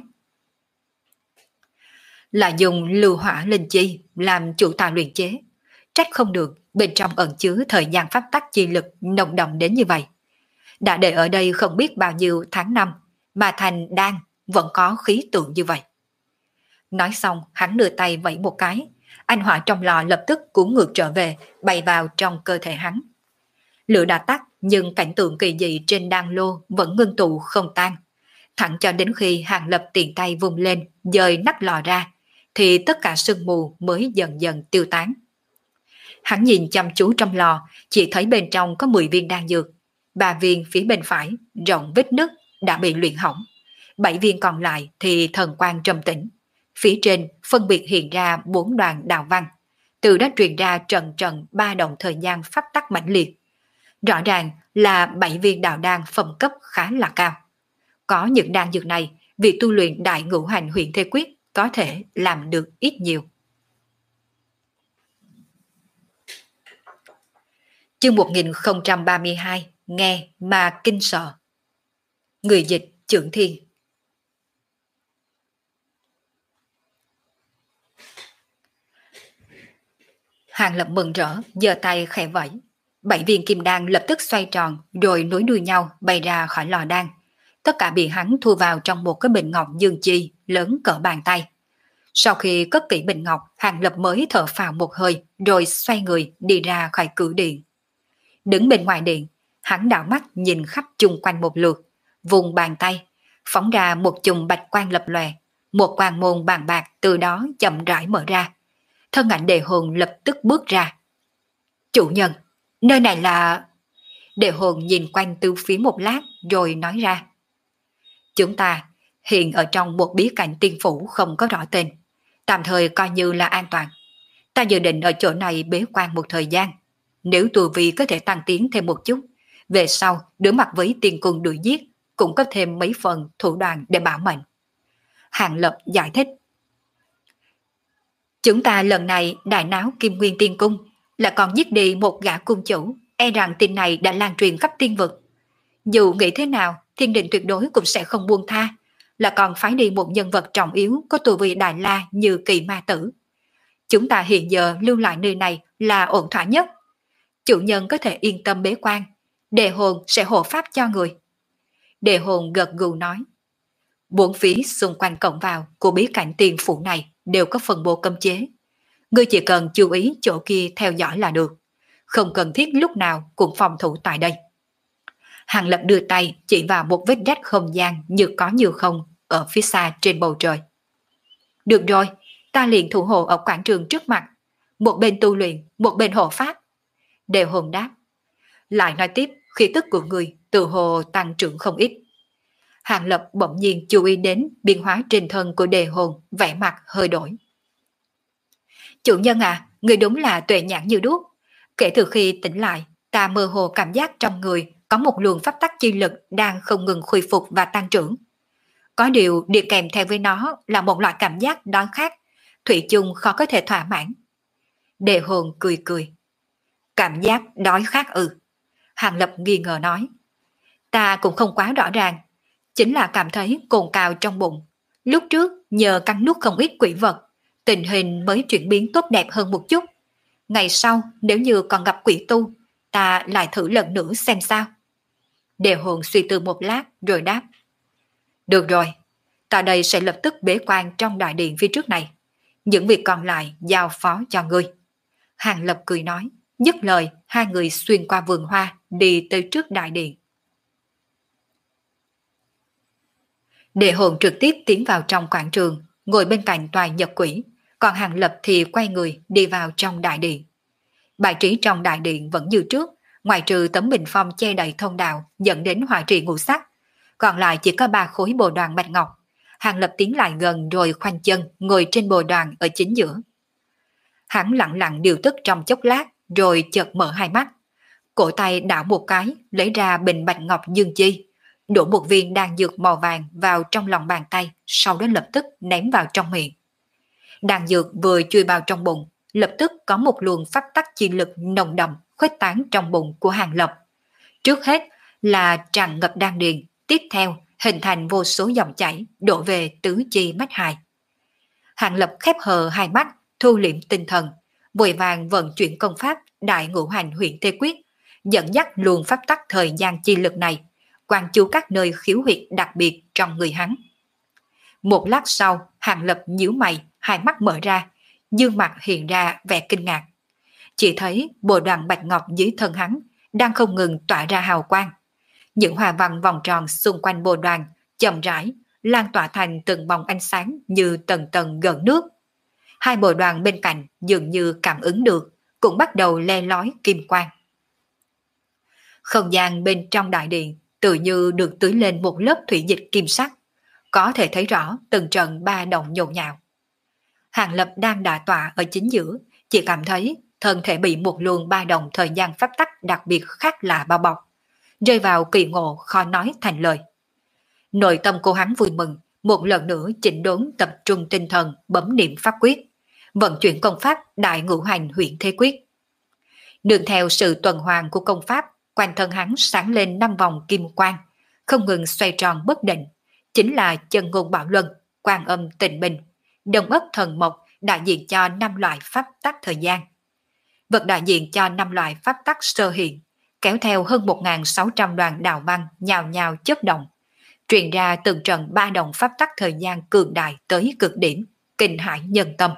là dùng lưu hỏa linh chi làm chủ tài luyện chế, trách không được bên trong ẩn chứa thời gian pháp tắc chi lực nồng đậm đến như vậy. Đã để ở đây không biết bao nhiêu tháng năm mà thành đan vẫn có khí tượng như vậy. Nói xong hắn đưa tay vẫy một cái, anh hỏa trong lò lập tức cuốn ngược trở về, bay vào trong cơ thể hắn. Lửa đã tắt nhưng cảnh tượng kỳ dị trên đan lô vẫn ngưng tụ không tan. Thẳng cho đến khi Hàng Lập tiện tay vung lên dời nắp lò ra thì tất cả sương mù mới dần dần tiêu tán. Hắn nhìn chăm chú trong lò, chỉ thấy bên trong có mười viên đan dược. Ba viên phía bên phải rộng vết nứt đã bị luyện hỏng, bảy viên còn lại thì thần quang trầm tĩnh. Phía trên phân biệt hiện ra bốn đoàn đạo văn, từ đó truyền ra trận trận ba động thời gian pháp tắc mãnh liệt. Rõ ràng là bảy viên đạo đan phẩm cấp khá là cao. Có những đan dược này, việc tu luyện đại ngũ hành huyền thế quyết có thể làm được ít nhiều. Chương một nghìn không trăm ba mươi hai, nghe mà kinh sợ. Người dịch Chưởng Thiên. Hàng Lập mừng rỡ, giơ tay khẽ vẫy. Bảy viên kim đan lập tức xoay tròn rồi nối đuôi nhau bay ra khỏi lò đan. Tất cả bị hắn thu vào trong một cái bình ngọc dương chi lớn cỡ bàn tay. Sau khi cất kỹ bình ngọc, Hàng Lập mới thở phào một hơi rồi xoay người đi ra khỏi cửa điện. Đứng bên ngoài điện, hắn đảo mắt nhìn khắp chung quanh một lượt, vùng bàn tay, phóng ra một chùm bạch quang lập lòe, một quang môn bàn bạc từ đó chậm rãi mở ra. Thân ảnh Đề Hồn lập tức bước ra. Chủ nhân, nơi này là... Đề Hồn nhìn quanh từ phía một lát rồi nói ra: chúng ta hiện ở trong một bí cảnh tiên phủ không có rõ tên, tạm thời coi như là an toàn. Ta dự định ở chỗ này bế quan một thời gian. Nếu tu vi có thể tăng tiến thêm một chút, về sau đối mặt với tiên cung đuổi giết cũng có thêm mấy phần thủ đoạn để bảo mệnh. Hàng Lập giải thích: chúng ta lần này đại náo Kim Nguyên Tiên Cung, là còn giết đi một gã cung chủ, e rằng tin này đã lan truyền khắp tiên vực. Dù nghĩ thế nào, thiên định tuyệt đối cũng sẽ không buông tha, là còn phái đi một nhân vật trọng yếu có tu vi đại la như Kỳ Ma Tử. Chúng ta hiện giờ lưu lại nơi này là ổn thỏa nhất. Chủ nhân có thể yên tâm bế quan, Đề Hồn sẽ hộ pháp cho người. Đề Hồn gật gù nói: bốn phía xung quanh cổng vào của bí cảnh tiền phủ này đều có phần bộ cấm chế. Ngươi chỉ cần chú ý chỗ kia theo dõi là được, không cần thiết lúc nào cũng phòng thủ tại đây. Hàng Lập đưa tay chỉ vào một vết rách không gian như có như không ở phía xa trên bầu trời. Được rồi, ta liền thủ hộ ở quảng trường trước mặt, một bên tu luyện, một bên hộ pháp. Đề Hồn đáp. Lại nói tiếp, khí tức của người tự hồ tăng trưởng không ít. Hàng Lập bỗng nhiên chú ý đến biến hóa trên thân của Đề Hồn, vẻ mặt hơi đổi. Chủ nhân à, người đúng là tuệ nhãn như đuốc. Kể từ khi tỉnh lại, ta mơ hồ cảm giác trong người có một luồng pháp tắc chi lực đang không ngừng khôi phục và tăng trưởng. Có điều đi kèm theo với nó là một loại cảm giác đói khát, thủy chung khó có thể thỏa mãn. Đề Hồn cười cười. Cảm giác đói khát ư? Hàng Lập nghi ngờ nói. Ta cũng không quá rõ ràng, chính là cảm thấy cồn cào trong bụng. Lúc trước nhờ cắn nuốt không ít quỷ vật, tình hình mới chuyển biến tốt đẹp hơn một chút. Ngày sau nếu như còn gặp quỷ tu, ta lại thử lần nữa xem sao. Đề Hồn suy tư một lát rồi đáp. Được rồi, ta đây sẽ lập tức bế quan trong đại điện phía trước này. Những việc còn lại giao phó cho ngươi. Hàng Lập cười nói. Dứt lời, hai người xuyên qua vườn hoa, đi tới trước đại điện. Đề Hồn trực tiếp tiến vào trong quảng trường, ngồi bên cạnh tòa nhật quỷ, còn Hàng Lập thì quay người đi vào trong đại điện. Bài trí trong đại điện vẫn như trước, ngoài trừ tấm bình phong che đầy thông đạo dẫn đến hỏa trì ngũ sắc, còn lại chỉ có ba khối bồ đoàn bạch ngọc. Hàng Lập tiến lại gần rồi khoanh chân ngồi trên bồ đoàn ở chính giữa. Hắn lặng lặng điều tức trong chốc lát rồi chợt mở hai mắt. cổ tay đảo một cái, lấy ra bình bạch ngọc dương chi, đổ một viên đan dược màu vàng vào trong lòng bàn tay, sau đó lập tức ném vào trong miệng. Đan dược vừa chui vào trong bụng, lập tức có một luồng pháp tắc chi lực nồng đậm khuếch tán trong bụng của Hàng Lập. Trước hết là tràn ngập đan điền, tiếp theo hình thành vô số dòng chảy đổ về tứ chi mắt hài. Hàng Lập khép hờ hai mắt, thu liệm tinh thần, vội vàng vận chuyển công pháp Đại Ngũ Hành Huyền Thế Quyết, dẫn dắt luồng pháp tắc thời gian chi lực này, quan chú các nơi khiếu huyệt đặc biệt trong người hắn. Một lát sau, Hàng Lập nhíu mày, hai mắt mở ra, dương mặt hiện ra vẻ kinh ngạc. Chỉ thấy bộ đoàn bạch ngọc dưới thân hắn đang không ngừng tỏa ra hào quang. Những hoa văn vòng tròn xung quanh bộ đoàn chậm rãi lan tỏa thành từng vòng ánh sáng như tầng tầng gợn nước. Hai bộ đoàn bên cạnh dường như cảm ứng được, cũng bắt đầu le lói kim quang. Không gian bên trong đại điện tự như được tưới lên một lớp thủy dịch kim sắc, có thể thấy rõ từng trận ba động nhộn nhạo. Hàng Lập đang đả tọa ở chính giữa, chỉ cảm thấy thân thể bị một luồng ba động thời gian pháp tắc đặc biệt khác lạ bao bọc, rơi vào kỳ ngộ khó nói thành lời. Nội tâm cô hắn vui mừng, một lần nữa chỉnh đốn tập trung tinh thần bấm niệm pháp quyết, vận chuyển công pháp Đại Ngũ Hành Huyền Thế Quyết. Nương theo sự tuần hoàn của công pháp, quanh thân hắn sáng lên năm vòng kim quang, không ngừng xoay tròn bất định, chính là chân ngôn bảo luân, quan âm tịnh bình, đồng ất thần mộc, đại diện cho năm loại pháp tắc thời gian. Vật đại diện cho năm loại pháp tắc sơ hiện, kéo theo hơn một nghìn sáu trăm đoàn đạo băng nhào nhào chớp động, truyền ra từng trận ba động pháp tắc thời gian cường đại tới cực điểm, kinh hãi nhân tâm.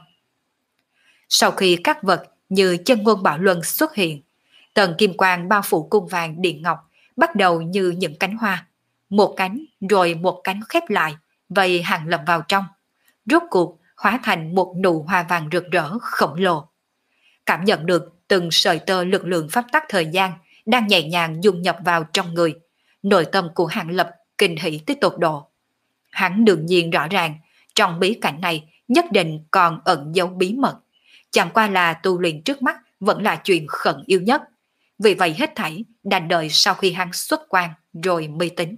Sau khi các vật như chân ngôn bảo luân xuất hiện, tầng kim quang bao phủ cung vàng điện ngọc bắt đầu như những cánh hoa, một cánh rồi một cánh khép lại, vây Hàng Lập vào trong, rốt cuộc hóa thành một nụ hoa vàng rực rỡ khổng lồ. Cảm nhận được từng sợi tơ lực lượng pháp tắc thời gian đang nhẹ nhàng dung nhập vào trong người, nội tâm của Hàng Lập kinh hỉ tới tột độ. Hắn đương nhiên rõ ràng, trong bí cảnh này nhất định còn ẩn giấu bí mật, chẳng qua là tu luyện trước mắt vẫn là chuyện khẩn yếu nhất. Vì vậy hết thảy đành đợi sau khi hắn xuất quan rồi mới tính.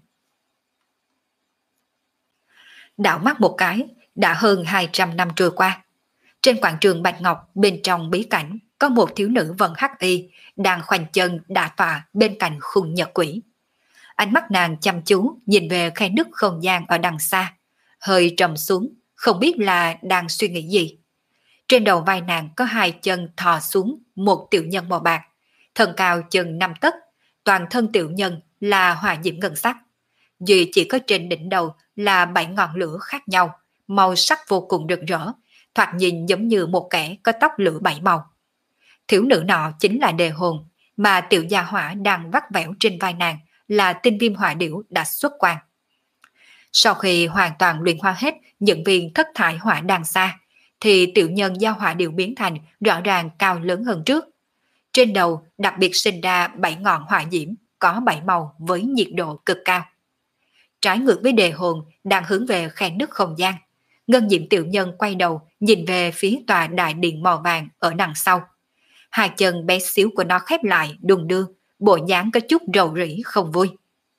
Đảo mắt một cái, đã hơn hai trăm năm trôi qua. Trên quảng trường Bạch Ngọc bên trong bí cảnh có một thiếu nữ vân hắc y đang khoanh chân đả tọa bên cạnh khung nhật quỷ. Ánh mắt nàng chăm chú nhìn về khe nứt không gian ở đằng xa, hơi trầm xuống, không biết là đang suy nghĩ gì. Trên đầu vai nàng có hai chân thò xuống một tiểu nhân màu bạc, thân cao chừng năm tấc, toàn thân tiểu nhân là hỏa diễm ngân sắc. Duy chỉ có trên đỉnh đầu là bảy ngọn lửa khác nhau, màu sắc vô cùng rực rỡ, thoạt nhìn giống như một kẻ có tóc lửa bảy màu. Thiếu nữ nọ chính là Đề Hồn, mà tiểu gia hỏa đang vắt vẻo trên vai nàng là tinh viêm hỏa điểu đã xuất quan. Sau khi hoàn toàn luyện hóa hết những viên thất thải hỏa đằng xa, thì tiểu nhân giao hỏa điểu biến thành rõ ràng cao lớn hơn trước. Trên đầu đặc biệt sinh ra bảy ngọn hỏa diễm có bảy màu với nhiệt độ cực cao. Trái ngược với Đề Hồn đang hướng về khe nứt không gian, ngân diệm tiểu nhân quay đầu nhìn về phía tòa đại điện màu vàng ở đằng sau. Hai chân bé xíu của nó khép lại đùng đưa, bộ dáng có chút rầu rĩ không vui.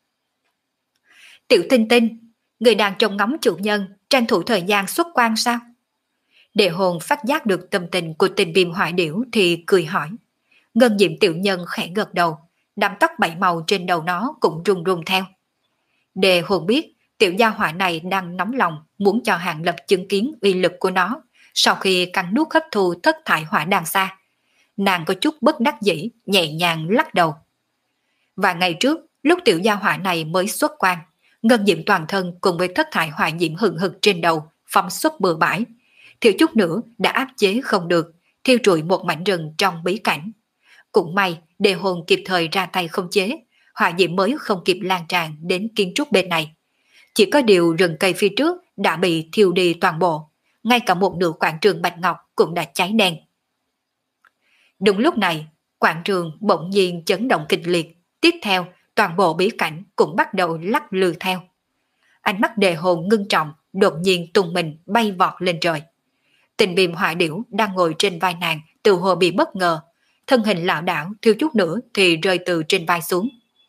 Tiểu Tinh Tinh, người đang trông ngóng chủ nhân tranh thủ thời gian xuất quan sao? Đề Hồn phát giác được tâm tình của Tinh viêm hỏa điểu thì cười hỏi. Ngân diệm tiểu nhân khẽ gật đầu, đám tóc bảy màu trên đầu nó cũng rung rung theo. Đề Hồn biết tiểu gia hỏa này đang nóng lòng muốn cho Hàng Lập chứng kiến uy lực của nó sau khi cắn nuốt hấp thu thất thải hỏa đằng xa. Nàng có chút bất đắc dĩ, nhẹ nhàng lắc đầu. Và ngày trước, lúc tiểu gia hỏa này mới xuất quan, ngân diệm toàn thân cùng với thất thải hỏa diễm hừng hực trên đầu phóng xuất bừa bãi, thiếu chút nữa đã áp chế không được, thiêu trụi một mảnh rừng trong bí cảnh. Cũng may Đề Hồn kịp thời ra tay không chế, hỏa diễm mới không kịp lan tràn đến kiến trúc bên này. Chỉ có điều rừng cây phía trước đã bị thiêu đi toàn bộ, ngay cả một nửa quảng trường Bạch Ngọc cũng đã cháy đen. Đúng lúc này, quảng trường bỗng nhiên chấn động kịch liệt, tiếp theo toàn bộ bí cảnh cũng bắt đầu lắc lư theo. Ánh mắt Đề Hồn ngưng trọng, đột nhiên tung mình bay vọt lên trời. Tình viêm hỏa điểu đang ngồi trên vai nàng từ hồ bị bất ngờ, thân hình lảo đảo thiếu chút nữa thì rơi từ trên vai xuống.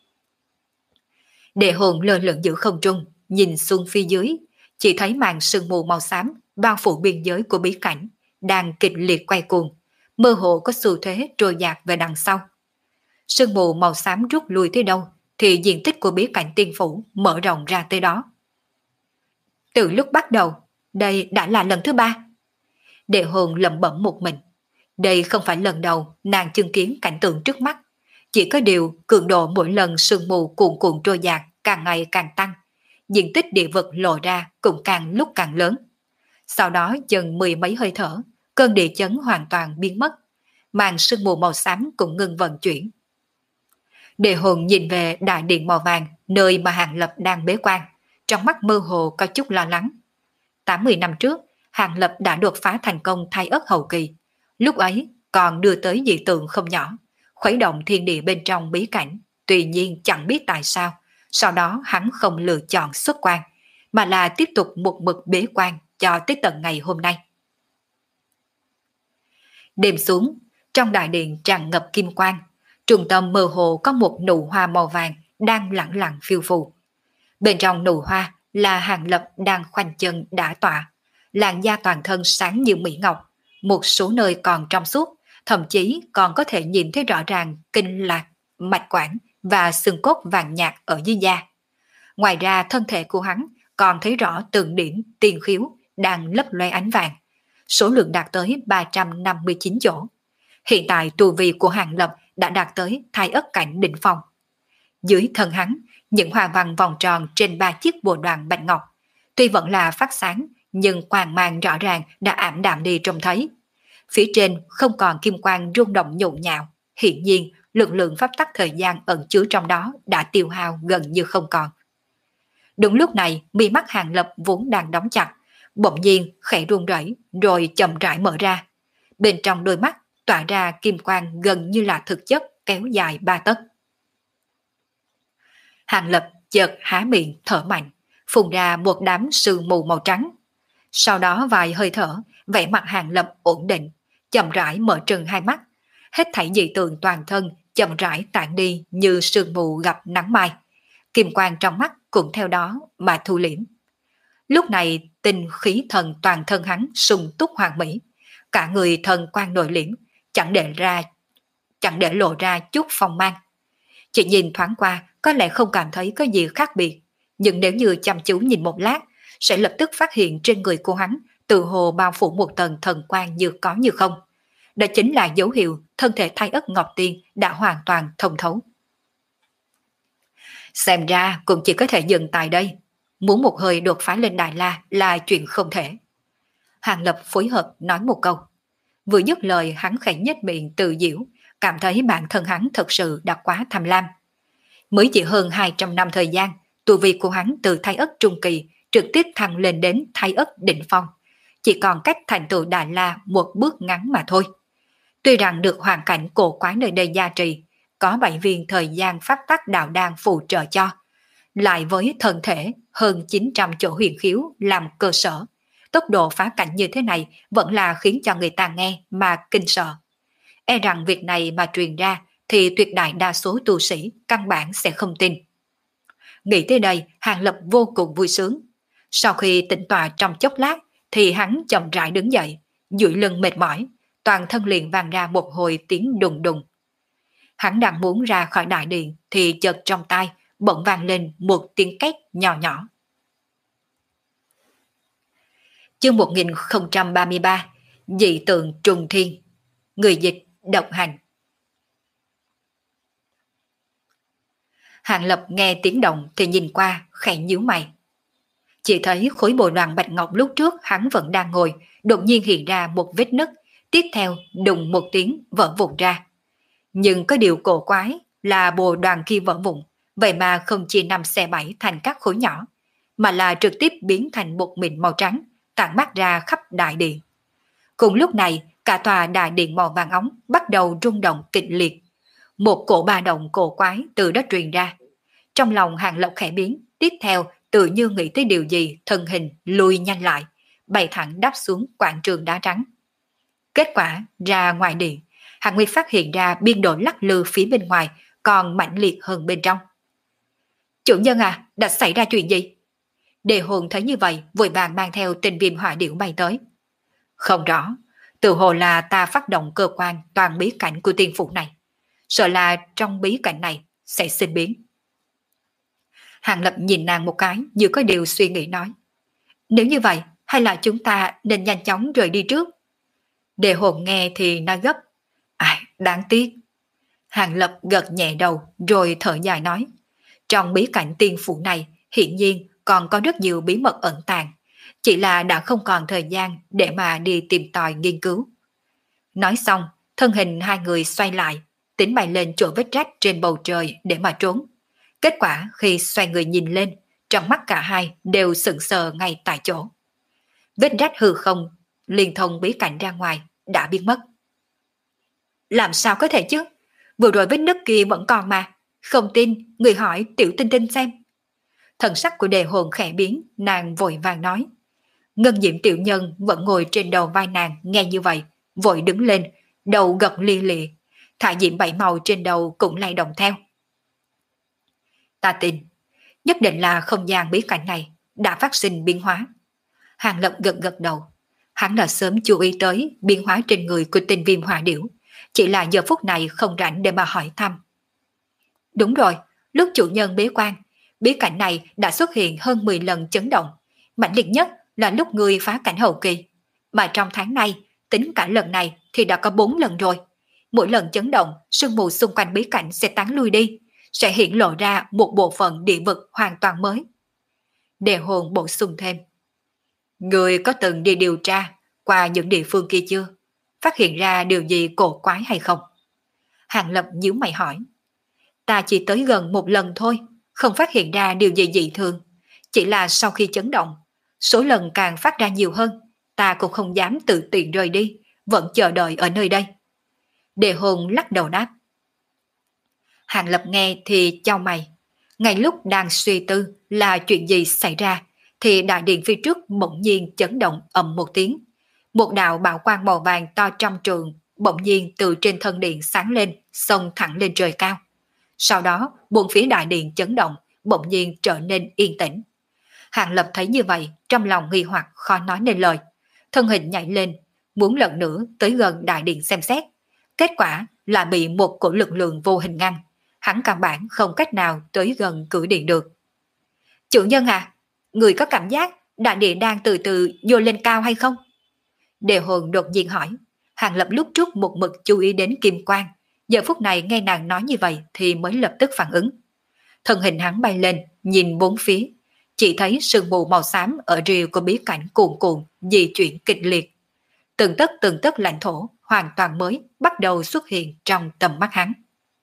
Đệ hồn lơ lửng giữa không trung, nhìn xuống phía dưới, chỉ thấy màn sương mù màu xám bao phủ biên giới của bí cảnh, đang kịch liệt quay cuồng, mơ hồ có xu thế trôi dạt về đằng sau. Sương mù màu xám rút lui tới đâu, thì diện tích của bí cảnh tiên phủ mở rộng ra tới đó. Từ lúc bắt đầu, đây đã là lần thứ ba. Đệ hồn lẩm bẩm một mình. Đây không phải lần đầu nàng chứng kiến cảnh tượng trước mắt. Chỉ có điều cường độ mỗi lần sương mù cuồn cuộn trôi dạt càng ngày càng tăng. Diện tích địa vực lộ ra cũng càng lúc càng lớn. Sau đó dần mười mấy hơi thở, cơn địa chấn hoàn toàn biến mất. Màn sương mù màu xám cũng ngừng vận chuyển. Đệ hồn nhìn về đại điện màu vàng, nơi mà Hàng Lập đang bế quan, trong mắt mơ hồ có chút lo lắng. tám mươi năm trước, Hàng Lập đã đột phá thành công thai ất hậu kỳ. Lúc ấy còn đưa tới dị tượng không nhỏ, khuấy động thiên địa bên trong bí cảnh. Tuy nhiên chẳng biết tại sao, sau đó hắn không lựa chọn xuất quan, mà là tiếp tục một mực bế quan cho tới tận ngày hôm nay. Đêm xuống, trong đại điện tràn ngập kim quang, trung tâm mơ hồ có một nụ hoa màu vàng đang lẳng lặng phiêu phù. Bên trong nụ hoa là Hàng Lập đang khoanh chân đả tọa, làn da toàn thân sáng như mỹ ngọc, một số nơi còn trong suốt, thậm chí còn có thể nhìn thấy rõ ràng kinh lạc, mạch quản và xương cốt vàng nhạt ở dưới da. Ngoài ra thân thể của hắn còn thấy rõ từng điểm tiên khiếu đang lấp loe ánh vàng, số lượng đạt tới ba trăm năm mươi chín chỗ. Hiện tại tu vi của Hàng Lập đã đạt tới thai ất cảnh đỉnh phong. Dưới thân hắn, những hoa văn vòng tròn trên ba chiếc bồ đoàn bạch ngọc, tuy vẫn là phát sáng, nhưng quang mang rõ ràng đã ảm đạm đi trông thấy. Phía trên không còn kim quang rung động nhộn nhạo, hiển nhiên lực lượng pháp tắc thời gian ẩn chứa trong đó đã tiêu hao gần như không còn. Đúng lúc này, mi mắt Hàng Lập vốn đang đóng chặt, bỗng nhiên khẽ run rẩy rồi chậm rãi mở ra. Bên trong đôi mắt tỏa ra kim quang gần như là thực chất kéo dài ba tấc. Hàng Lập chợt há miệng thở mạnh, phun ra một đám sương mù màu trắng. Sau đó vài hơi thở, vẻ mặt Hàng Lập ổn định, chậm rãi mở trừng hai mắt, hết thảy dị tượng toàn thân chậm rãi tản đi như sương mù gặp nắng mai. Kim quang trong mắt cũng theo đó mà thu liễm. Lúc này tinh khí thần toàn thân hắn sung túc hoàn mỹ, cả người thần quang nội liễm, chẳng để ra chẳng để lộ ra chút phong mang. Chỉ nhìn thoáng qua có lẽ không cảm thấy có gì khác biệt, nhưng nếu như chăm chú nhìn một lát, sẽ lập tức phát hiện trên người của hắn tự hồ bao phủ một tầng thần quang như có như không. Đó chính là dấu hiệu thân thể thai ất Ngọc Tiên đã hoàn toàn thông thấu. Xem ra cũng chỉ có thể dừng tại đây. Muốn một hơi đột phá lên Đại La là chuyện không thể. Hàng Lập phối hợp nói một câu. Vừa dứt lời hắn khẽ nhếch miệng tự giễu, cảm thấy bản thân hắn thật sự đã quá tham lam. Mới chỉ hơn hai trăm năm thời gian, tu vi của hắn từ thai ất trung kỳ trực tiếp thăng lên đến thai ất đỉnh phong, chỉ còn cách thành tựu Đại La một bước ngắn mà thôi. Tuy rằng được hoàn cảnh cổ quái nơi đây gia trì, có bảy viên thời gian pháp tắc đạo đan phụ trợ cho, lại với thân thể hơn chín trăm chỗ huyền khiếu làm cơ sở, tốc độ phá cảnh như thế này vẫn là khiến cho người ta nghe mà kinh sợ. E rằng việc này mà truyền ra thì tuyệt đại đa số tu sĩ căn bản sẽ không tin. Nghĩ tới đây, Hàng Lập vô cùng vui sướng. Sau khi tĩnh tọa trong chốc lát thì hắn chậm rãi đứng dậy, duỗi lưng mệt mỏi, toàn thân liền vang ra một hồi tiếng đùng đùng. Hắn đang muốn ra khỏi đại điện thì chợt trong tai bỗng vang lên một tiếng két nhỏ nhỏ. Chương một nghìn không trăm ba mươi ba, dị tượng trùng thiên. Người dịch Độc Hành. Hàng Lập nghe tiếng động thì nhìn qua khẽ nhíu mày. Chỉ thấy khối bồ đoàn bạch ngọc lúc trước hắn vẫn đang ngồi, đột nhiên hiện ra một vết nứt, tiếp theo đùng một tiếng vỡ vụn ra. Nhưng có điều cổ quái là bồ đoàn kia vỡ vụn, vậy mà không chia năm xẻ bảy thành các khối nhỏ, mà là trực tiếp biến thành một mịn màu trắng, tản mát ra khắp đại điện. Cùng lúc này, cả tòa đại điện màu vàng óng bắt đầu rung động kịch liệt. Một cổ ba động cổ quái từ đó truyền ra. Trong lòng Hàng Lập khẽ biến, tiếp theo tự như nghĩ tới điều gì, thân hình lùi nhanh lại, bay thẳng đáp xuống quảng trường đá trắng. Kết quả ra ngoài điện, Hạng Nguyệt phát hiện ra biên độ lắc lư phía bên ngoài còn mãnh liệt hơn bên trong. Chủ nhân à, đã xảy ra chuyện gì? Đề hồn thấy như vậy, vội vàng mang theo tinh viêm hỏa điểu bay tới. Không rõ, tự hồ là ta phát động cơ quan toàn bí cảnh của tiên phủ này. Sợ là trong bí cảnh này sẽ sinh biến. Hàng Lập nhìn nàng một cái như có điều suy nghĩ nói. Nếu như vậy, hay là chúng ta nên nhanh chóng rời đi trước? Đề hồn nghe thì nói gấp. Ai, đáng tiếc. Hàng Lập gật nhẹ đầu rồi thở dài nói. Trong bí cảnh tiên phủ này hiển nhiên còn có rất nhiều bí mật ẩn tàng. Chỉ là đã không còn thời gian để mà đi tìm tòi nghiên cứu. Nói xong, thân hình hai người xoay lại, tính bay lên chỗ vết rách trên bầu trời để mà trốn. Kết quả khi xoay người nhìn lên, trong mắt cả hai đều sững sờ ngay tại chỗ. Vết rách hư không, liên thông bí cảnh ra ngoài, đã biến mất. Làm sao có thể chứ? Vừa rồi vết nứt kia vẫn còn mà. Không tin, người hỏi Tiểu Tinh Tinh xem. Thần sắc của đề hồn khẽ biến, nàng vội vàng nói. Ngân Diệm tiểu nhân vẫn ngồi trên đầu vai nàng nghe như vậy, vội đứng lên, đầu gật lia lịa, thả diệm bảy màu trên đầu cũng lay động theo. Ta tin, nhất định là không gian bí cảnh này đã phát sinh biến hóa. Hàng Lập gật gật đầu, hắn đã sớm chú ý tới biến hóa trên người của tinh viêm hỏa điểu, chỉ là giờ phút này không rảnh để mà hỏi thăm. Đúng rồi, lúc chủ nhân bế quan, bí cảnh này đã xuất hiện hơn mười lần chấn động, mạnh liệt nhất là lúc người phá cảnh hậu kỳ, mà trong tháng này, tính cả lần này thì đã có bốn lần rồi. Mỗi lần chấn động, sương mù xung quanh bí cảnh sẽ tán lui đi, sẽ hiện lộ ra một bộ phận địa vực hoàn toàn mới. Đề hồn bổ sung thêm. Người có từng đi điều tra qua những địa phương kia chưa? Phát hiện ra điều gì cổ quái hay không? Hàng Lập nhíu mày hỏi. Ta chỉ tới gần một lần thôi, không phát hiện ra điều gì dị thường. Chỉ là sau khi chấn động, số lần càng phát ra nhiều hơn, ta cũng không dám tự tiện rời đi, vẫn chờ đợi ở nơi đây. Đề hồn lắc đầu đáp. Hàng Lập nghe thì chau mày. Ngay lúc đang suy tư là chuyện gì xảy ra, thì đại điện phía trước bỗng nhiên chấn động ầm một tiếng. Một đạo bảo quang màu vàng to trong trường bỗng nhiên từ trên thân điện sáng lên, xông thẳng lên trời cao. Sau đó, bốn phía đại điện chấn động, bỗng nhiên trở nên yên tĩnh. Hàng Lập thấy như vậy, trong lòng nghi hoặc khó nói nên lời. Thân hình nhảy lên, muốn lần nữa tới gần đại điện xem xét. Kết quả là bị một cổ lực lượng vô hình ngăn. Hắn căn bản không cách nào tới gần cửa điện được. Chủ nhân à, người có cảm giác đại điện đang từ từ dôi lên cao hay không? Đề hồn đột nhiên hỏi. Hàng Lập lúc trước một mực chú ý đến kim quang. Giờ phút này nghe nàng nói như vậy thì mới lập tức phản ứng. Thân hình hắn bay lên, nhìn bốn phía. Chỉ thấy sương mù màu xám ở rìa của bí cảnh cuồn cuộn di chuyển kịch liệt. Từng tấc từng tấc lãnh thổ hoàn toàn mới bắt đầu xuất hiện trong tầm mắt hắn.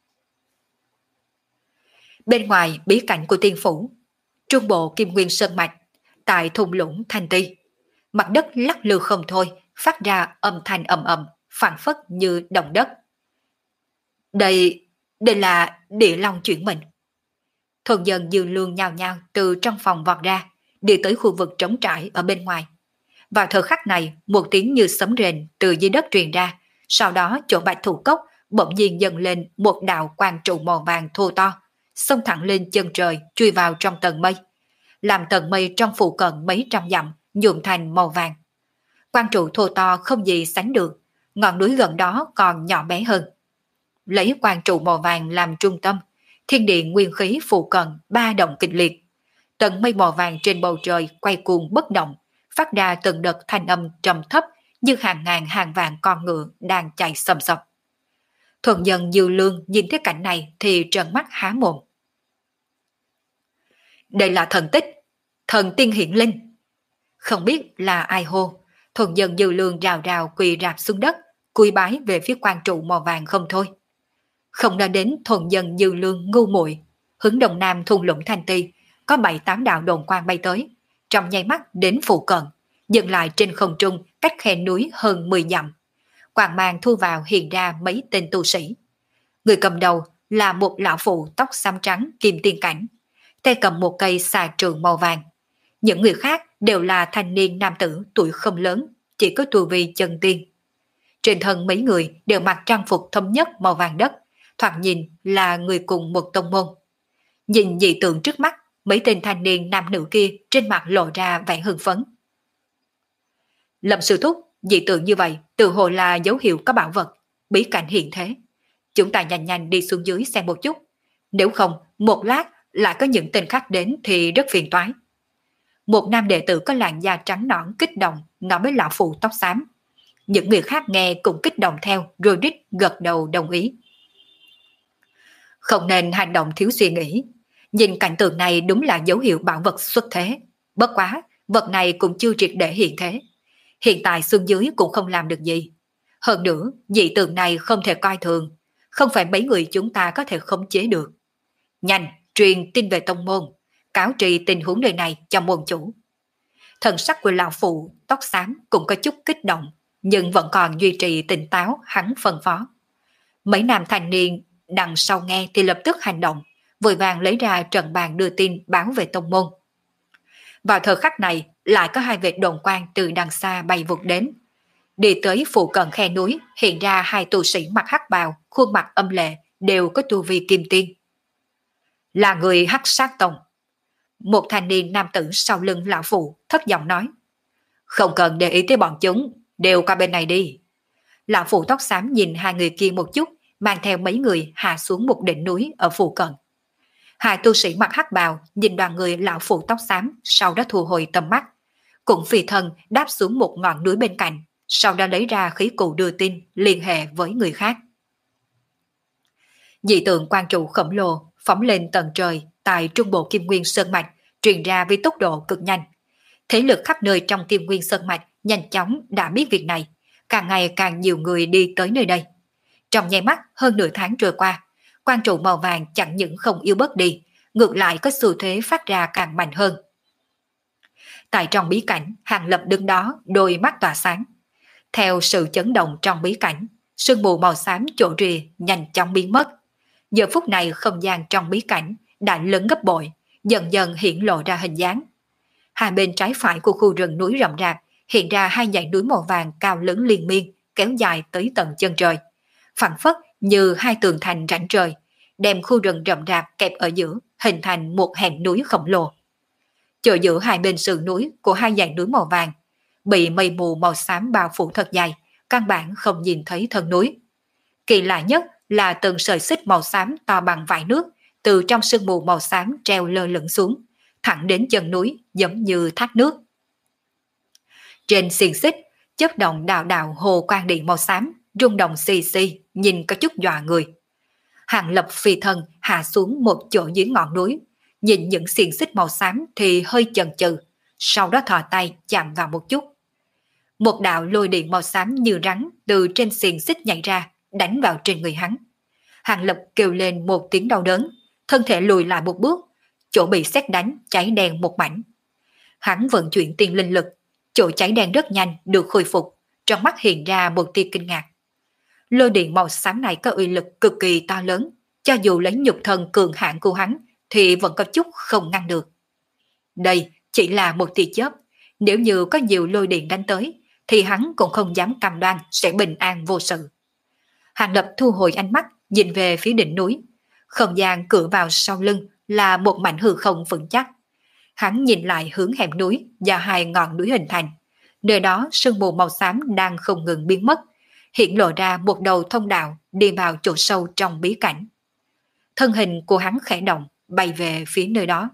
Bên ngoài bí cảnh của tiên phủ, trung bộ Kim Nguyên Sơn Mạch, tại thung lũng Thanh Ti, mặt đất lắc lư không thôi, phát ra âm thanh ầm ầm, phảng phất như động đất. Đây, đây là địa long chuyển mình. Thuần dân Dương Lương nhào nhào từ trong phòng vọt ra, đi tới khu vực trống trải ở bên ngoài. Vào thời khắc này, một tiếng như sấm rền từ dưới đất truyền ra, sau đó chỗ bạch thủ cốc bỗng nhiên dần lên một đạo quang trụ màu vàng thô to, xông thẳng lên chân trời, chui vào trong tầng mây, làm tầng mây trong phụ cận mấy trăm dặm nhuộm thành màu vàng. Quang trụ thô to không gì sánh được, ngọn núi gần đó còn nhỏ bé hơn. Lấy quang trụ màu vàng làm trung tâm, thiên địa nguyên khí phụ cận ba động kịch liệt. Tầng mây màu vàng trên bầu trời quay cuồng bất động, phát ra từng đợt thanh âm trầm thấp như hàng ngàn hàng vạn con ngựa đang chạy sầm sập. Thuần dân Dư Lương nhìn thấy cảnh này thì trợn mắt há mồm. Đây là thần tích, thần tiên hiển linh. Không biết là ai hô, thuần dân Dư Lương rào rào quỳ rạp xuống đất, cúi bái về phía quan trụ màu vàng không thôi. Không nói đến thuần dân Dư Lương ngu muội, hướng đông nam thung lũng Thanh Ti có bảy tám đạo đồn quang bay tới, trong nháy mắt đến phụ cận, dừng lại trên không trung cách khe núi hơn mười dặm. Quang mang thu vào hiện ra mấy tên tu sĩ. Người cầm đầu là một lão phụ tóc xám trắng kim tiên cảnh, tay cầm một cây xà trường màu vàng. Những người khác đều là thanh niên nam tử tuổi không lớn, chỉ có tu vi chân tiên. Trên thân mấy người đều mặc trang phục thống nhất màu vàng đất, thoạt nhìn là người cùng một tông môn. Nhìn dị tượng trước mắt, mấy tên thanh niên nam nữ kia trên mặt lộ ra vẻ hưng phấn. Lâm sư thúc, dị tượng như vậy tự hồ là dấu hiệu có bảo vật, bí cảnh hiện thế. Chúng ta nhanh nhanh đi xuống dưới xem một chút. Nếu không, một lát lại có những tên khác đến thì rất phiền toái. Một nam đệ tử có làn da trắng nõn kích động nói với lão phụ tóc xám. Những người khác nghe cũng kích động theo rồi rít gật đầu đồng ý. Không nên hành động thiếu suy nghĩ. Nhìn cảnh tượng này đúng là dấu hiệu bảo vật xuất thế. Bất quá, vật này cũng chưa triệt để hiện thế. Hiện tại xương dưới cũng không làm được gì. Hơn nữa, dị tượng này không thể coi thường. Không phải mấy người chúng ta có thể khống chế được. Nhanh, truyền tin về tông môn. Cáo trì tình huống nơi này cho môn chủ. Thần sắc của lão phụ tóc xám cũng có chút kích động, nhưng vẫn còn duy trì tỉnh táo, hắn phân phó. Mấy nam thanh niên đằng sau nghe thì lập tức hành động, vội vàng lấy ra trận bàn đưa tin báo về tông môn. Vào thời khắc này, lại có hai vệt đồn quang từ đằng xa bay vụt đến. Đi tới phụ cận khe núi, hiện ra hai tu sĩ mặc hắc bào, khuôn mặt âm lệ, đều có tu vi kim tiên. Là người Hắc Sát Tông. Một thanh niên nam tử sau lưng lão phụ thất giọng nói. Không cần để ý tới bọn chúng, đều qua bên này đi. Lão phụ tóc xám nhìn hai người kia một chút, mang theo mấy người hạ xuống một đỉnh núi ở phụ cận. Hai tu sĩ mặc hắc bào nhìn đoàn người lão phụ tóc xám, sau đó thu hồi tầm mắt, cũng phi thân đáp xuống một ngọn núi bên cạnh, sau đó lấy ra khí cụ đưa tin liên hệ với người khác. Dị tượng quan trụ khổng lồ phóng lên tận trời tại trung bộ Kim Nguyên Sơn Mạch, truyền ra với tốc độ cực nhanh. Thế lực khắp nơi trong Kim Nguyên Sơn Mạch nhanh chóng đã biết việc này, càng ngày càng nhiều người đi tới nơi đây. Trong nháy mắt hơn nửa tháng trôi qua, quan trụ màu vàng chẳng những không yếu bớt đi, ngược lại có xu thế phát ra càng mạnh hơn. Tại trong bí cảnh, Hàng Lập đứng đó, đôi mắt tỏa sáng. Theo sự chấn động trong bí cảnh, sương mù màu xám chỗ rìa nhanh chóng biến mất. Giờ phút này không gian trong bí cảnh đã lớn gấp bội, dần dần hiện lộ ra hình dáng. Hai bên trái phải của khu rừng núi rậm rạp hiện ra hai dãy núi màu vàng cao lớn liên miên, kéo dài tới tận chân trời, phảng phất như hai tường thành rãnh trời, đem khu rừng rậm rạp kẹp ở giữa, hình thành một hẻm núi khổng lồ. Chỗ giữa hai bên sườn núi của hai dãy núi màu vàng bị mây mù màu xám bao phủ thật dài, căn bản không nhìn thấy thân núi. Kỳ lạ nhất là từng sợi xích màu xám to bằng vải nước từ trong sương mù màu xám treo lơ lửng xuống, thẳng đến chân núi giống như thác nước. Trên xiềng xích chớp động đạo đạo hồ quang điện màu xám, rung động xì xì, nhìn có chút dọa người. Hàng Lập phi thân hạ xuống một chỗ dưới ngọn núi, nhìn những xiềng xích màu xám thì hơi chần chừ, sau đó thò tay chạm vào một chút. Một đạo lôi điện màu xám như rắn từ trên xiềng xích nhảy ra, đánh vào trên người hắn. Hàng Lập kêu lên một tiếng đau đớn, thân thể lùi lại một bước, chỗ bị sét đánh cháy đen một mảnh. Hắn vận chuyển tiên linh lực, chỗ cháy đen rất nhanh được khôi phục, trong mắt hiện ra một tia kinh ngạc. Lôi điện màu xám này có uy lực cực kỳ to lớn, cho dù lấy nhục thân cường hãn của hắn thì vẫn có chút không ngăn được. Đây chỉ là một tia chớp, nếu như có nhiều lôi điện đánh tới thì hắn cũng không dám cam đoan sẽ bình an vô sự. Hàng Lập thu hồi ánh mắt, nhìn về phía đỉnh núi. Không gian cửa vào sau lưng là một mảnh hư không vững chắc. Hắn nhìn lại hướng hẻm núi và hai ngọn núi hình thành. Nơi đó sương mù màu xám đang không ngừng biến mất, hiện lộ ra một đầu thông đạo đi vào chỗ sâu trong bí cảnh. Thân hình của hắn khẽ động, bay về phía nơi đó.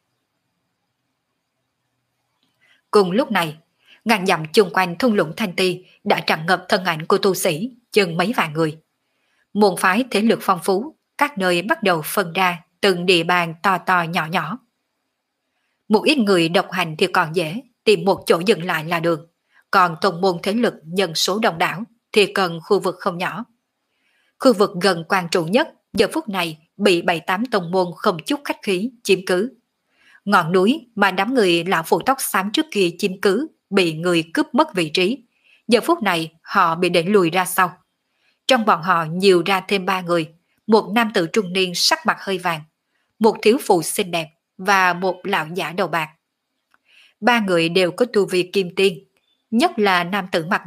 Cùng lúc này, ngàn dặm chung quanh thung lũng Thanh Ti đã tràn ngập thân ảnh của tu sĩ, chừng mấy vạn người. Môn phái thế lực phong phú, các nơi bắt đầu phân ra từng địa bàn to to nhỏ nhỏ. Một ít người độc hành thì còn dễ, tìm một chỗ dừng lại là được. Còn tông môn thế lực nhân số đông đảo thì cần khu vực không nhỏ. Khu vực gần quan trọng nhất giờ phút này bị bảy tám tông môn không chút khách khí chiếm cứ. Ngọn núi mà đám người lão phụ tóc xám trước kia chiếm cứ bị người cướp mất vị trí. Giờ phút này họ bị đẩy lùi ra sau. Trong bọn họ nhiều ra thêm ba người, một nam tử trung niên sắc mặt hơi vàng, một thiếu phụ xinh đẹp và một lão giả đầu bạc. Ba người đều có tu vi kim tiên, nhất là nam tử mặt vàng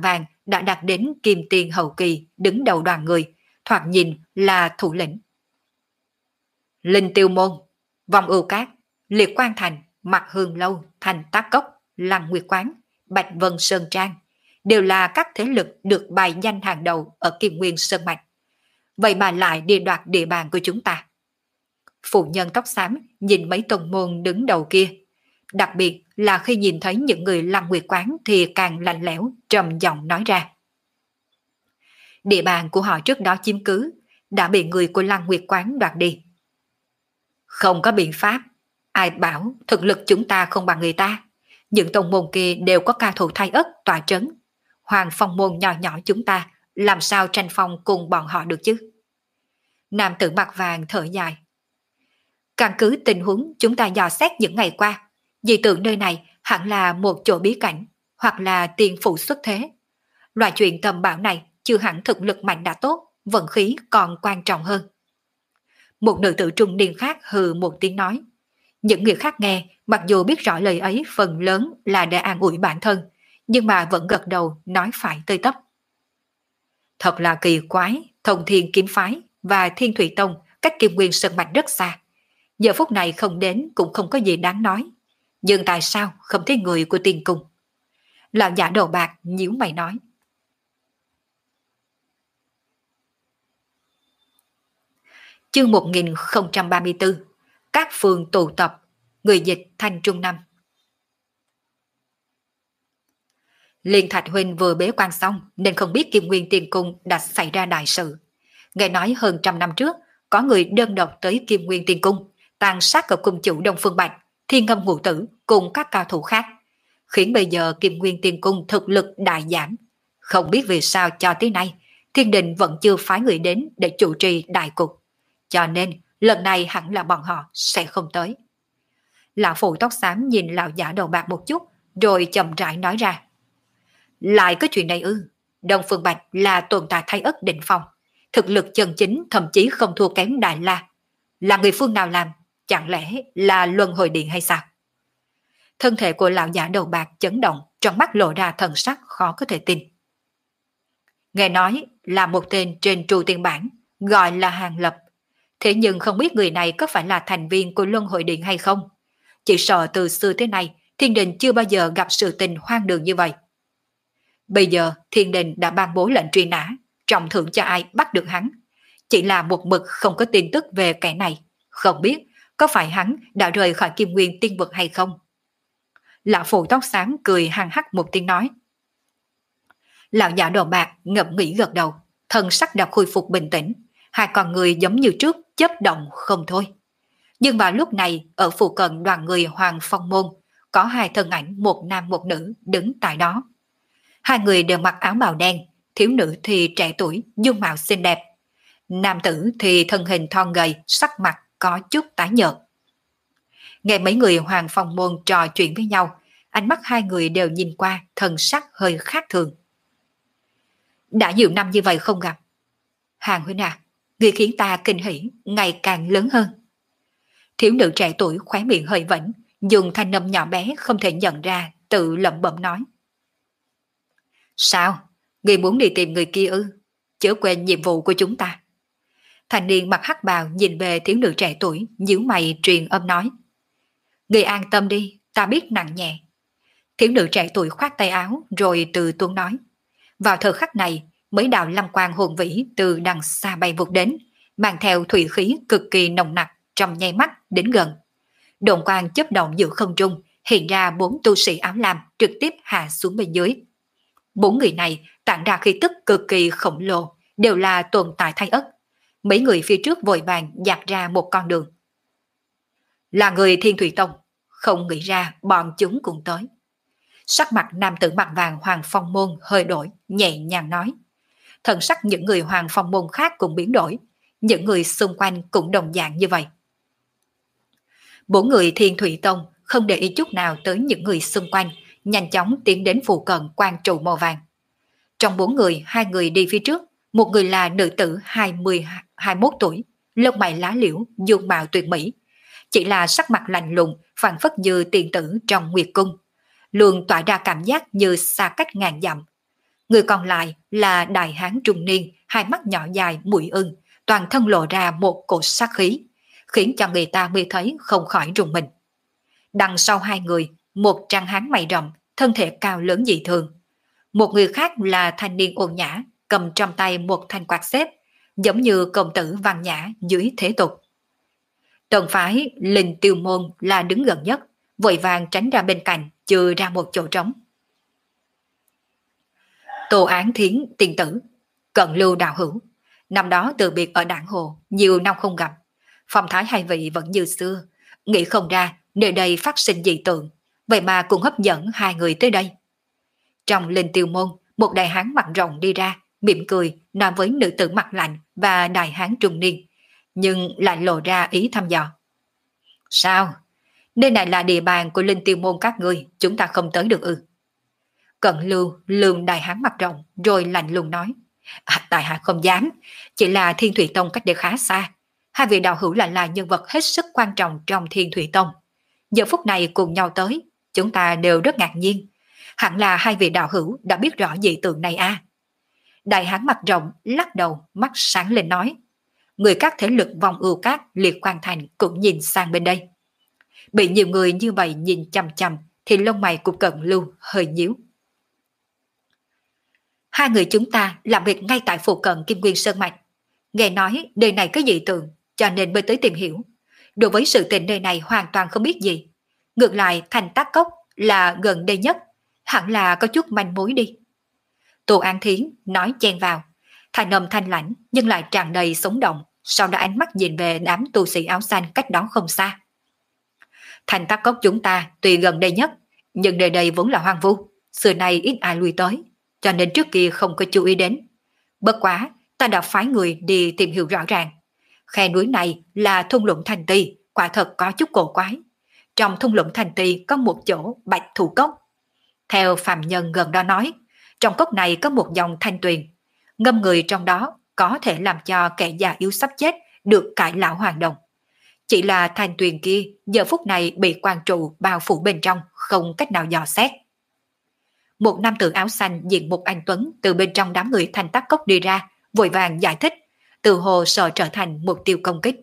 đã đạt đến kim tiền hậu kỳ đứng đầu đoàn người, thoạt nhìn là thủ lĩnh. Linh Tiêu Môn, Vong Ưu Cát, Liệt Quan Thành, Mặt Hương Lâu, Thành Tác Cốc, Lăng Nguyệt Quán, Bạch Vân Sơn Trang đều là các thế lực được bài danh hàng đầu ở Kim Nguyên Sơn Mạch. Vậy mà lại đi đoạt địa bàn của chúng ta. Phụ nhân tóc xám nhìn mấy tông môn đứng đầu kia, đặc biệt là khi nhìn thấy những người Lăng Nguyệt Quán thì càng lạnh lẽo, trầm giọng nói ra. Địa bàn của họ trước đó chiếm cứ, đã bị người của Lăng Nguyệt Quán đoạt đi. Không có biện pháp, ai bảo thực lực chúng ta không bằng người ta. Những tông môn kia đều có cao thủ thay ất tọa trấn. Hoàng Phong môn nhỏ nhỏ chúng ta làm sao tranh phong cùng bọn họ được chứ? Nam tử mặt vàng thở dài. Căn cứ tình huống chúng ta dò xét những ngày qua, dị tượng nơi này hẳn là một chỗ bí cảnh, hoặc là tiên phụ xuất thế. Loại chuyện tầm bảo này chưa hẳn thực lực mạnh đã tốt, vận khí còn quan trọng hơn. Một nữ tử trung niên khác hừ một tiếng nói. Những người khác nghe, mặc dù biết rõ lời ấy phần lớn là để an ủi bản thân, nhưng mà vẫn gật đầu nói phải tơi tấp. Thật là kỳ quái, Thông Thiên Kiếm Phái và Thiên Thủy Tông cách Kim Nguyên Sơn Mạch rất xa. Giờ phút này không đến cũng không có gì đáng nói. Nhưng tại sao không thấy người của tiên cung? Lão giả đầu bạc nhíu mày nói. Chương một nghìn không trăm ba mươi tư. Các phường tụ tập. Người dịch Thanh Trung Năm. Liên Thạch Huynh vừa bế quan xong nên không biết Kim Nguyên Tiên Cung đã xảy ra đại sự. Nghe nói hơn trăm năm trước có người đơn độc tới Kim Nguyên Tiên Cung, tàn sát cậu cung chủ Đông Phương Bạch, Thiên Ngâm Ngũ Tử cùng các cao thủ khác, khiến bây giờ Kim Nguyên Tiên Cung thực lực đại giảm. Không biết vì sao cho tới nay Thiên Đình vẫn chưa phái người đến để chủ trì đại cục, cho nên lần này hẳn là bọn họ sẽ không tới. Lão phụ tóc xám nhìn lão giả đầu bạc một chút, rồi chậm rãi nói ra. Lại có chuyện này ư? Đông Phương Bạch là tồn tại thay ất đỉnh phong, thực lực chân chính thậm chí không thua kém Đại La. Là người phương nào làm? Chẳng lẽ là Luân Hồi Điện hay sao? Thân thể của lão giả đầu bạc chấn động, trong mắt lộ ra thần sắc khó có thể tin. Nghe nói là một tên trên trụ tiên bản, gọi là Hàng Lập. Thế nhưng không biết người này có phải là thành viên của Luân Hồi Điện hay không? Chỉ sợ từ xưa tới nay, Thiên Đình chưa bao giờ gặp sự tình hoang đường như vậy. Bây giờ Thiên Đình đã ban bố lệnh truy nã, trọng thưởng cho ai bắt được hắn. Chỉ là một mực không có tin tức về kẻ này, không biết có phải hắn đã rời khỏi Kim Nguyên Tiên Vực hay không. Lão phụ tóc xám cười hăng hắc một tiếng nói. Lão giả đầu bạc ngậm nghĩ gật đầu, thân sắc đã khôi phục bình tĩnh, hai con người giống như trước chớp động không thôi. Nhưng vào lúc này ở phụ cận đoàn người Hoàng Phong Môn có hai thân ảnh, một nam một nữ đứng tại đó. Hai người đều mặc áo bào đen, thiếu nữ thì trẻ tuổi, dung mạo xinh đẹp. Nam tử thì thân hình thon gầy, sắc mặt có chút tái nhợt. Nghe mấy người Hoàng Phong Môn trò chuyện với nhau, ánh mắt hai người đều nhìn qua, thần sắc hơi khác thường. Đã nhiều năm như vậy không gặp. Hàng huynh à, người khiến ta kinh hỉ ngày càng lớn hơn. Thiếu nữ trẻ tuổi khóe miệng hơi vẫy, dùng thanh âm nhỏ bé không thể nhận ra, tự lẩm bẩm nói. Sao? Người muốn đi tìm người kia ư? Chớ quên nhiệm vụ của chúng ta. Thanh niên mặc hắc bào nhìn về thiếu nữ trẻ tuổi, nhíu mày truyền âm nói. Người an tâm đi, ta biết nặng nhẹ. Thiếu nữ trẻ tuổi khoát tay áo rồi từ tốn nói. Vào thời khắc này, mấy đạo lâm quang hồn vĩ từ đằng xa bay vụt đến, mang theo thủy khí cực kỳ nồng nặc, trong nháy mắt đến gần. Độn quang chớp động giữa không trung, hiện ra bốn tu sĩ áo lam trực tiếp hạ xuống bên dưới. Bốn người này tản ra khí tức cực kỳ khổng lồ, đều là tồn tại thay ất. Mấy người phía trước vội vàng dạt ra một con đường. Là người Thiên Thủy Tông, không nghĩ ra bọn chúng cũng tới. Sắc mặt nam tử mặt vàng Hoàng Phong Môn hơi đổi, nhẹ nhàng nói. Thần sắc những người Hoàng Phong Môn khác cũng biến đổi, những người xung quanh cũng đồng dạng như vậy. Bốn người Thiên Thủy Tông không để ý chút nào tới những người xung quanh, nhanh chóng tiến đến phụ cận quan trụ màu vàng. Trong bốn người, hai người đi phía trước, một người là nữ tử hai mươi, hai mươi mốt tuổi, lông mày lá liễu, dung mạo tuyệt mỹ, chỉ là sắc mặt lạnh lùng, phảng phất như tiền tử trong nguyệt cung, luôn tỏa ra cảm giác như xa cách ngàn dặm. Người còn lại là đại hán trung niên, hai mắt nhỏ dài mũi ưng, toàn thân lộ ra một cột sát khí, khiến cho người ta mới thấy không khỏi rùng mình. Đằng sau hai người, một trang hán mày rậm, thân thể cao lớn dị thường. Một người khác là thanh niên ôn nhã, cầm trong tay một thanh quạt xếp, giống như công tử văn nhã dưới thế tục. Tần phái Linh Tiêu Môn là đứng gần nhất, vội vàng tránh ra bên cạnh, chừa ra một chỗ trống. Tô Án Thiến tiên tử, Cận Lưu đạo hữu, năm đó từ biệt ở Đảng Hồ, nhiều năm không gặp, phong thái hai vị vẫn như xưa, nghĩ không ra nơi đây phát sinh dị tượng, vậy mà cũng hấp dẫn hai người tới đây. Trong Linh Tiêu Môn, một đại hán mặt rộng đi ra, mỉm cười nói với nữ tử mặt lạnh và đại hán trung niên, nhưng lại lộ ra ý thăm dò. Sao? Nơi này là địa bàn của Linh Tiêu Môn các ngươi, chúng ta không tới được ư? Cận Lưu lườm đại hán mặt rộng rồi lạnh lùng nói. À, tại hạ không dám, chỉ là Thiên Thủy Tông cách đây khá xa. Hai vị đạo hữu lại là nhân vật hết sức quan trọng trong Thiên Thủy Tông. Giờ phút này cùng nhau tới, chúng ta đều rất ngạc nhiên. Hẳn là hai vị đạo hữu đã biết rõ dị tượng này à? Đại hán mặt rộng lắc đầu, mắt sáng lên nói. Người các thế lực vòng ưu cát liệt quan thành cũng nhìn sang bên đây. Bị nhiều người như vậy nhìn chằm chằm thì lông mày của Cận Lưu hơi nhíu. Hai người chúng ta làm việc ngay tại phụ cận Kim Nguyên Sơn Mạch. Nghe nói nơi này có dị tượng, cho nên mới tới tìm hiểu. Đối với sự tình nơi này hoàn toàn không biết gì. Ngược lại Thành Tác Cốc là gần đây nhất, hẳn là có chút manh mối đi. Tô An Thiến nói chen vào, thanh âm thanh lãnh nhưng lại tràn đầy sống động, sau đó ánh mắt nhìn về đám tu sĩ áo xanh cách đó không xa. Thành Tác Cốc chúng ta tuy gần đây nhất, nhưng nơi đây vốn là hoang vu, xưa nay ít ai lui tới, cho nên trước kia không có chú ý đến. Bất quá, ta đã phái người đi tìm hiểu rõ ràng. Khe núi này là thung lũng Thành Ti, quả thật có chút cổ quái. Trong thung lũng Thành Ti có một chỗ Bạch Thủ Cốc. Theo phàm nhân gần đó nói, trong cốc này có một dòng thanh tuyền. Ngâm người trong đó có thể làm cho kẻ già yếu sắp chết được cải lão hoàn đồng. Chỉ là thanh tuyền kia giờ phút này bị quan trụ bao phủ bên trong, không cách nào dò xét. Một nam tử áo xanh diện một anh tuấn từ bên trong đám người Thành Tác Cốc đi ra, vội vàng giải thích, từ hồ sợ trở thành mục tiêu công kích.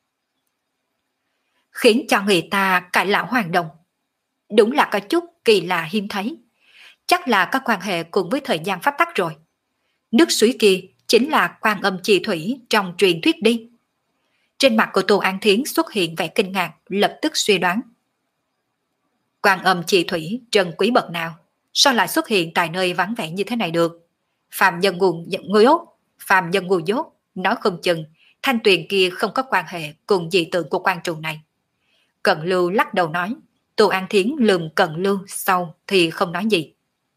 Khiến cho người ta cải lão hoàn đồng. Đúng là có chút kỳ lạ hiếm thấy. Chắc là có quan hệ cùng với thời gian pháp tắc rồi. Nước suối kia chính là Quan Âm Chi Thủy trong truyền thuyết đi. Trên mặt của Tô An Thiến xuất hiện vẻ kinh ngạc, lập tức suy đoán. Quan Âm Chi Thủy trân quý bậc nào, sao lại xuất hiện tại nơi vắng vẻ như thế này được? Phàm nhân ngu dốt, phàm nhân ngu dốt, nói không chừng thanh tuyền kia không có quan hệ cùng dị tượng của quan trụ này. Cận Lưu lắc đầu nói. Tô An Thiến lườm Cận Lưu sau thì không nói gì.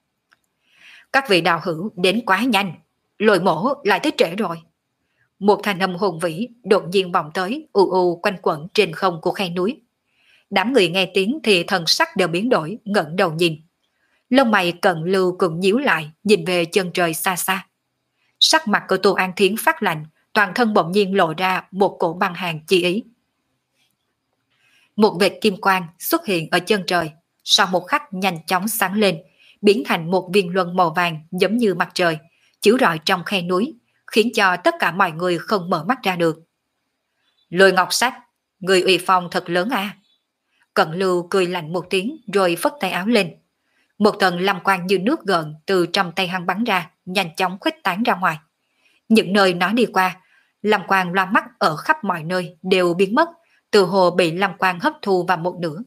Các vị đạo hữu đến quá nhanh, Lôi Mổ lại tới trễ rồi. Một thanh âm hùng vĩ đột nhiên vọng tới, u u quanh quẩn trên không của khe núi. Đám người nghe tiếng thì thần sắc đều biến đổi, ngẩng đầu nhìn. Lông mày Cận Lưu cũng nhíu lại, nhìn về chân trời xa xa. Sắc mặt của Tô An Thiến phát lạnh, toàn thân bỗng nhiên lộ ra một cổ băng hàn chi ý. Một vệt kim quang xuất hiện ở chân trời, sau một khắc nhanh chóng sáng lên, biến thành một viên luân màu vàng giống như mặt trời, chiếu rọi trong khe núi, khiến cho tất cả mọi người không mở mắt ra được. Lôi Ngọc Sách, người uy phong thật lớn à? Cận Lưu cười lạnh một tiếng rồi phất tay áo lên. Một tầng lam quang như nước gợn từ trong tay hắn bắn ra, nhanh chóng khuếch tán ra ngoài. Những nơi nó đi qua, lam quang loa mắt ở khắp mọi nơi đều biến mất, từ hồ bị lam quang hấp thu vào một nửa.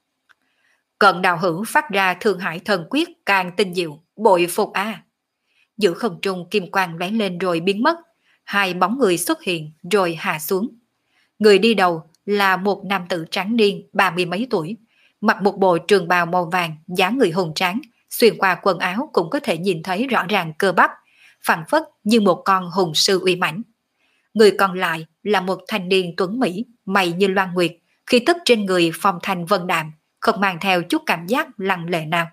Cận đạo hữu phát ra Thương Hải Thần Quyết càng tinh diệu, bội phục a. À. Giữa không trung kim quang lóe lên rồi biến mất, hai bóng người xuất hiện rồi hạ xuống. Người đi đầu là một nam tử trắng niên ba mươi mấy tuổi, mặc một bộ trường bào màu vàng, dáng người hùng tráng, xuyên qua quần áo cũng có thể nhìn thấy rõ ràng cơ bắp, phảng phất như một con hùng sư uy mãnh. Người còn lại là một thanh niên tuấn mỹ, mày như loan nguyệt, khí tức trên người phong thanh vân đạm, không mang theo chút cảm giác lăng lệ nào.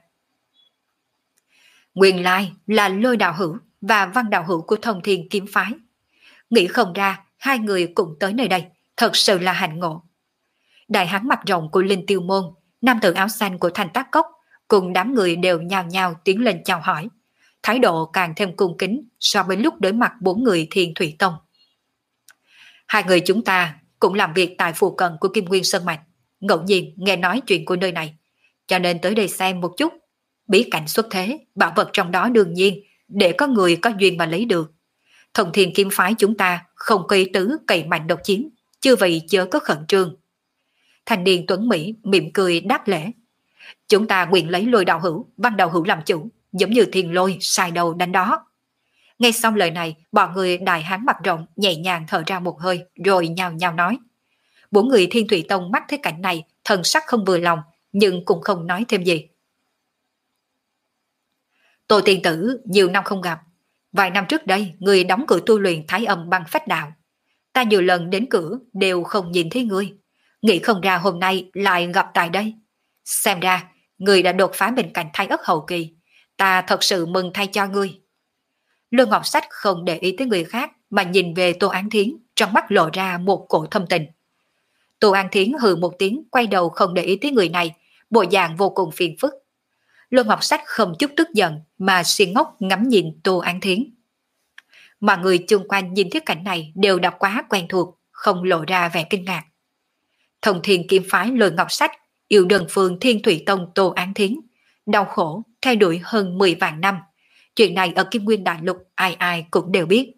Nguyên lai là Lôi đạo hữu và Văn đạo hữu của Thông Thiên Kiếm phái. Nghĩ không ra hai người cũng tới nơi đây, thật sự là hạnh ngộ. Đại hán mặt rộng của Linh Tiêu Môn, nam tử áo xanh của Thành Tác Cốc, cùng đám người đều nhao nhao tiến lên chào hỏi. thái độ càng thêm cung kính so với lúc đối mặt bốn người Thiên Thủy Tông. Hai người chúng ta cũng làm việc tại phụ cận của Kim Nguyên Sơn Mạch, ngẫu nhiên nghe nói chuyện của nơi này, cho nên tới đây xem một chút. Bí cảnh xuất thế, bảo vật trong đó đương nhiên để có người có duyên mà lấy được. Thông Thiên Kiếm Phái chúng ta không có ý tứ cày mạnh độc chiếm, chưa vậy chớ có khẩn trương. Thanh niên tuấn Mỹ mỉm cười đáp lễ. Chúng ta nguyện lấy Lôi đạo hữu, Văn đạo hữu làm chủ, giống như thiên lôi sai đầu đánh đó. Nghe xong lời này, bọn người đại hán mặt rộng nhẹ nhàng thở ra một hơi, rồi nhao nhao nói. Bốn người Thiên Thủy Tông mắt thấy cảnh này, thần sắc không vừa lòng, nhưng cũng không nói thêm gì. Tô tiên tử nhiều năm không gặp. Vài năm trước đây, người đóng cửa tu luyện Thái Âm Băng Phách Đạo. Ta nhiều lần đến cửa đều không nhìn thấy ngươi. Nghĩ không ra hôm nay lại gặp tại đây. Xem ra, ngươi đã đột phá bên cạnh Thái Ất hậu kỳ. Ta thật sự mừng thay cho ngươi. Lương Ngọc Sách không để ý tới người khác mà nhìn về Tô Án Thiến, trong mắt lộ ra một cổ thâm tình. Tô Án Thiến hừ một tiếng, quay đầu không để ý tới người này, bộ dạng vô cùng phiền phức. Lương Ngọc Sách không chút tức giận mà si ngốc ngắm nhìn Tô Án Thiến. Mà người chung quanh nhìn thấy cảnh này đều đã quá quen thuộc, không lộ ra vẻ kinh ngạc. Thông Thiên Kiếm Phái Lôi Ngọc Sách yêu đơn phương Thiên Thủy Tông Tô Án Thiến, đau khổ theo đuổi hơn mười vạn năm. Chuyện này ở Kim Nguyên Đại Lục ai ai cũng đều biết.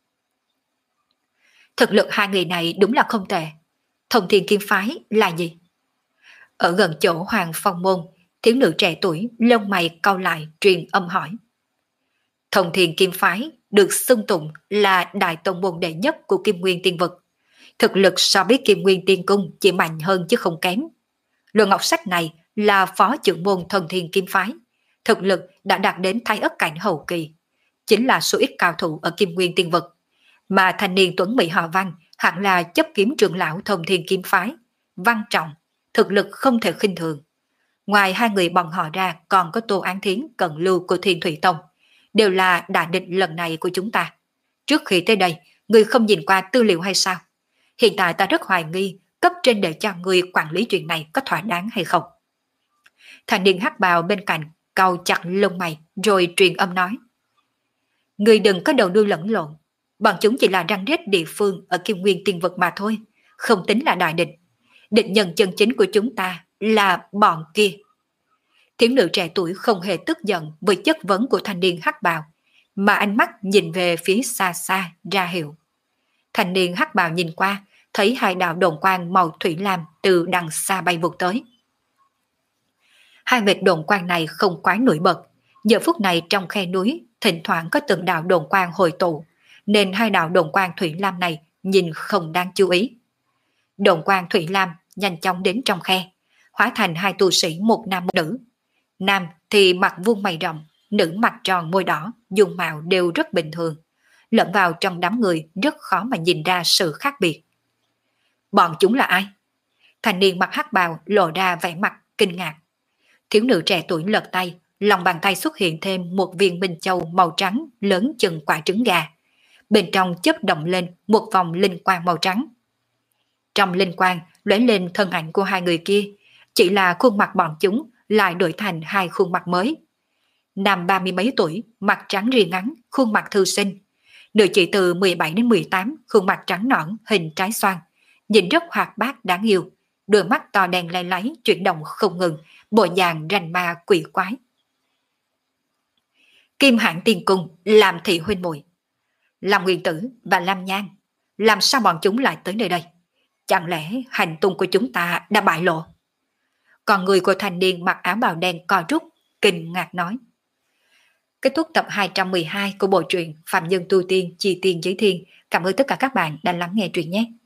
Thực lực hai người này đúng là không tệ. Thông Thiên Kiếm Phái là gì? Ở gần chỗ Hoàng Phong Môn, thiếu nữ trẻ tuổi lông mày cau lại truyền âm hỏi. Thông Thiên Kiếm Phái được xưng tụng là đại tông môn đệ nhất của Kim Nguyên Tiên Vực. Thực lực so với Kim Nguyên Tiên Cung chỉ mạnh hơn chứ không kém. Lôi Ngọc Sách này là phó trưởng môn Thông Thiên Kiếm Phái. Thực lực đã đạt đến Thái Ất cảnh hậu kỳ. Chính là số ít cao thủ ở Kim Nguyên Tiên Vực. Mà thanh niên tuấn Mỹ họ Văn hẳn là chấp kiếm trưởng lão Thông Thiên Kiếm Phái. Văn trọng, thực lực không thể khinh thường. Ngoài hai người bọn họ ra còn có Tô Án Thiến cận lưu của Thiên Thủy Tông. Đều là đại địch lần này của chúng ta. Trước khi tới đây, người không nhìn qua tư liệu hay sao? Hiện tại ta rất hoài nghi cấp trên để cho người quản lý chuyện này có thỏa đáng hay không. Thanh niên hắc bào bên cạnh cau chặt lông mày rồi truyền âm nói. Người đừng có đầu đuôi lẫn lộn. Bọn chúng chỉ là răng rết địa phương ở Kim Nguyên Tiên Vực mà thôi. Không tính là đại địch. Địch nhân chân chính của chúng ta là bọn kia. Thiếu nữ trẻ tuổi không hề tức giận với chất vấn của thanh niên hắc bào, mà ánh mắt nhìn về phía xa xa ra hiệu. Thanh niên hắc bào nhìn qua, thấy hai đạo đồn quang màu thủy lam từ đằng xa bay vụt tới. Hai vệt đồn quang này không quá nổi bật, giờ phút này trong khe núi thỉnh thoảng có từng đạo đồn quang hồi tụ, nên hai đạo đồn quang thủy lam này nhìn không đáng chú ý. Đồn quang thủy lam nhanh chóng đến trong khe, hóa thành hai tu sĩ một nam một nữ. Nam thì mặt vuông mày rậm, nữ mặt tròn môi đỏ, dung mạo đều rất bình thường. Lẫn vào trong đám người rất khó mà nhìn ra sự khác biệt. Bọn chúng là ai? Thanh niên mặc hắc bào lộ ra vẻ mặt kinh ngạc. Thiếu nữ trẻ tuổi lật tay, lòng bàn tay xuất hiện thêm một viên minh châu màu trắng lớn chừng quả trứng gà. Bên trong chớp động lên một vòng linh quang màu trắng. Trong linh quang lóe lên thân ảnh của hai người kia, chỉ là khuôn mặt bọn chúng lại đổi thành hai khuôn mặt mới. Nam ba mươi mấy tuổi, mặt trắng ria ngắn, khuôn mặt thư sinh. Nữ chỉ từ mười bảy đến mười tám, khuôn mặt trắng nõn, hình trái xoan, nhìn rất hoạt bát đáng yêu, đôi mắt to đen lay láy chuyển động không ngừng, bộ dạng rành ma quỷ quái. Kim Hãn Tiên Cung, Lam Thị huynh muội, Lam Nguyên Tử và Lam Nhan, làm sao bọn chúng lại tới nơi đây? Chẳng lẽ hành tung của chúng ta đã bại lộ? Còn người của thanh niên mặc áo bào đen co rút, kinh ngạc nói. Kết thúc tập hai trăm mười hai của bộ truyện Phạm Nhân Tu Tiên Chi Tiên Giới Thiên. Cảm ơn tất cả các bạn đã lắng nghe truyện nhé.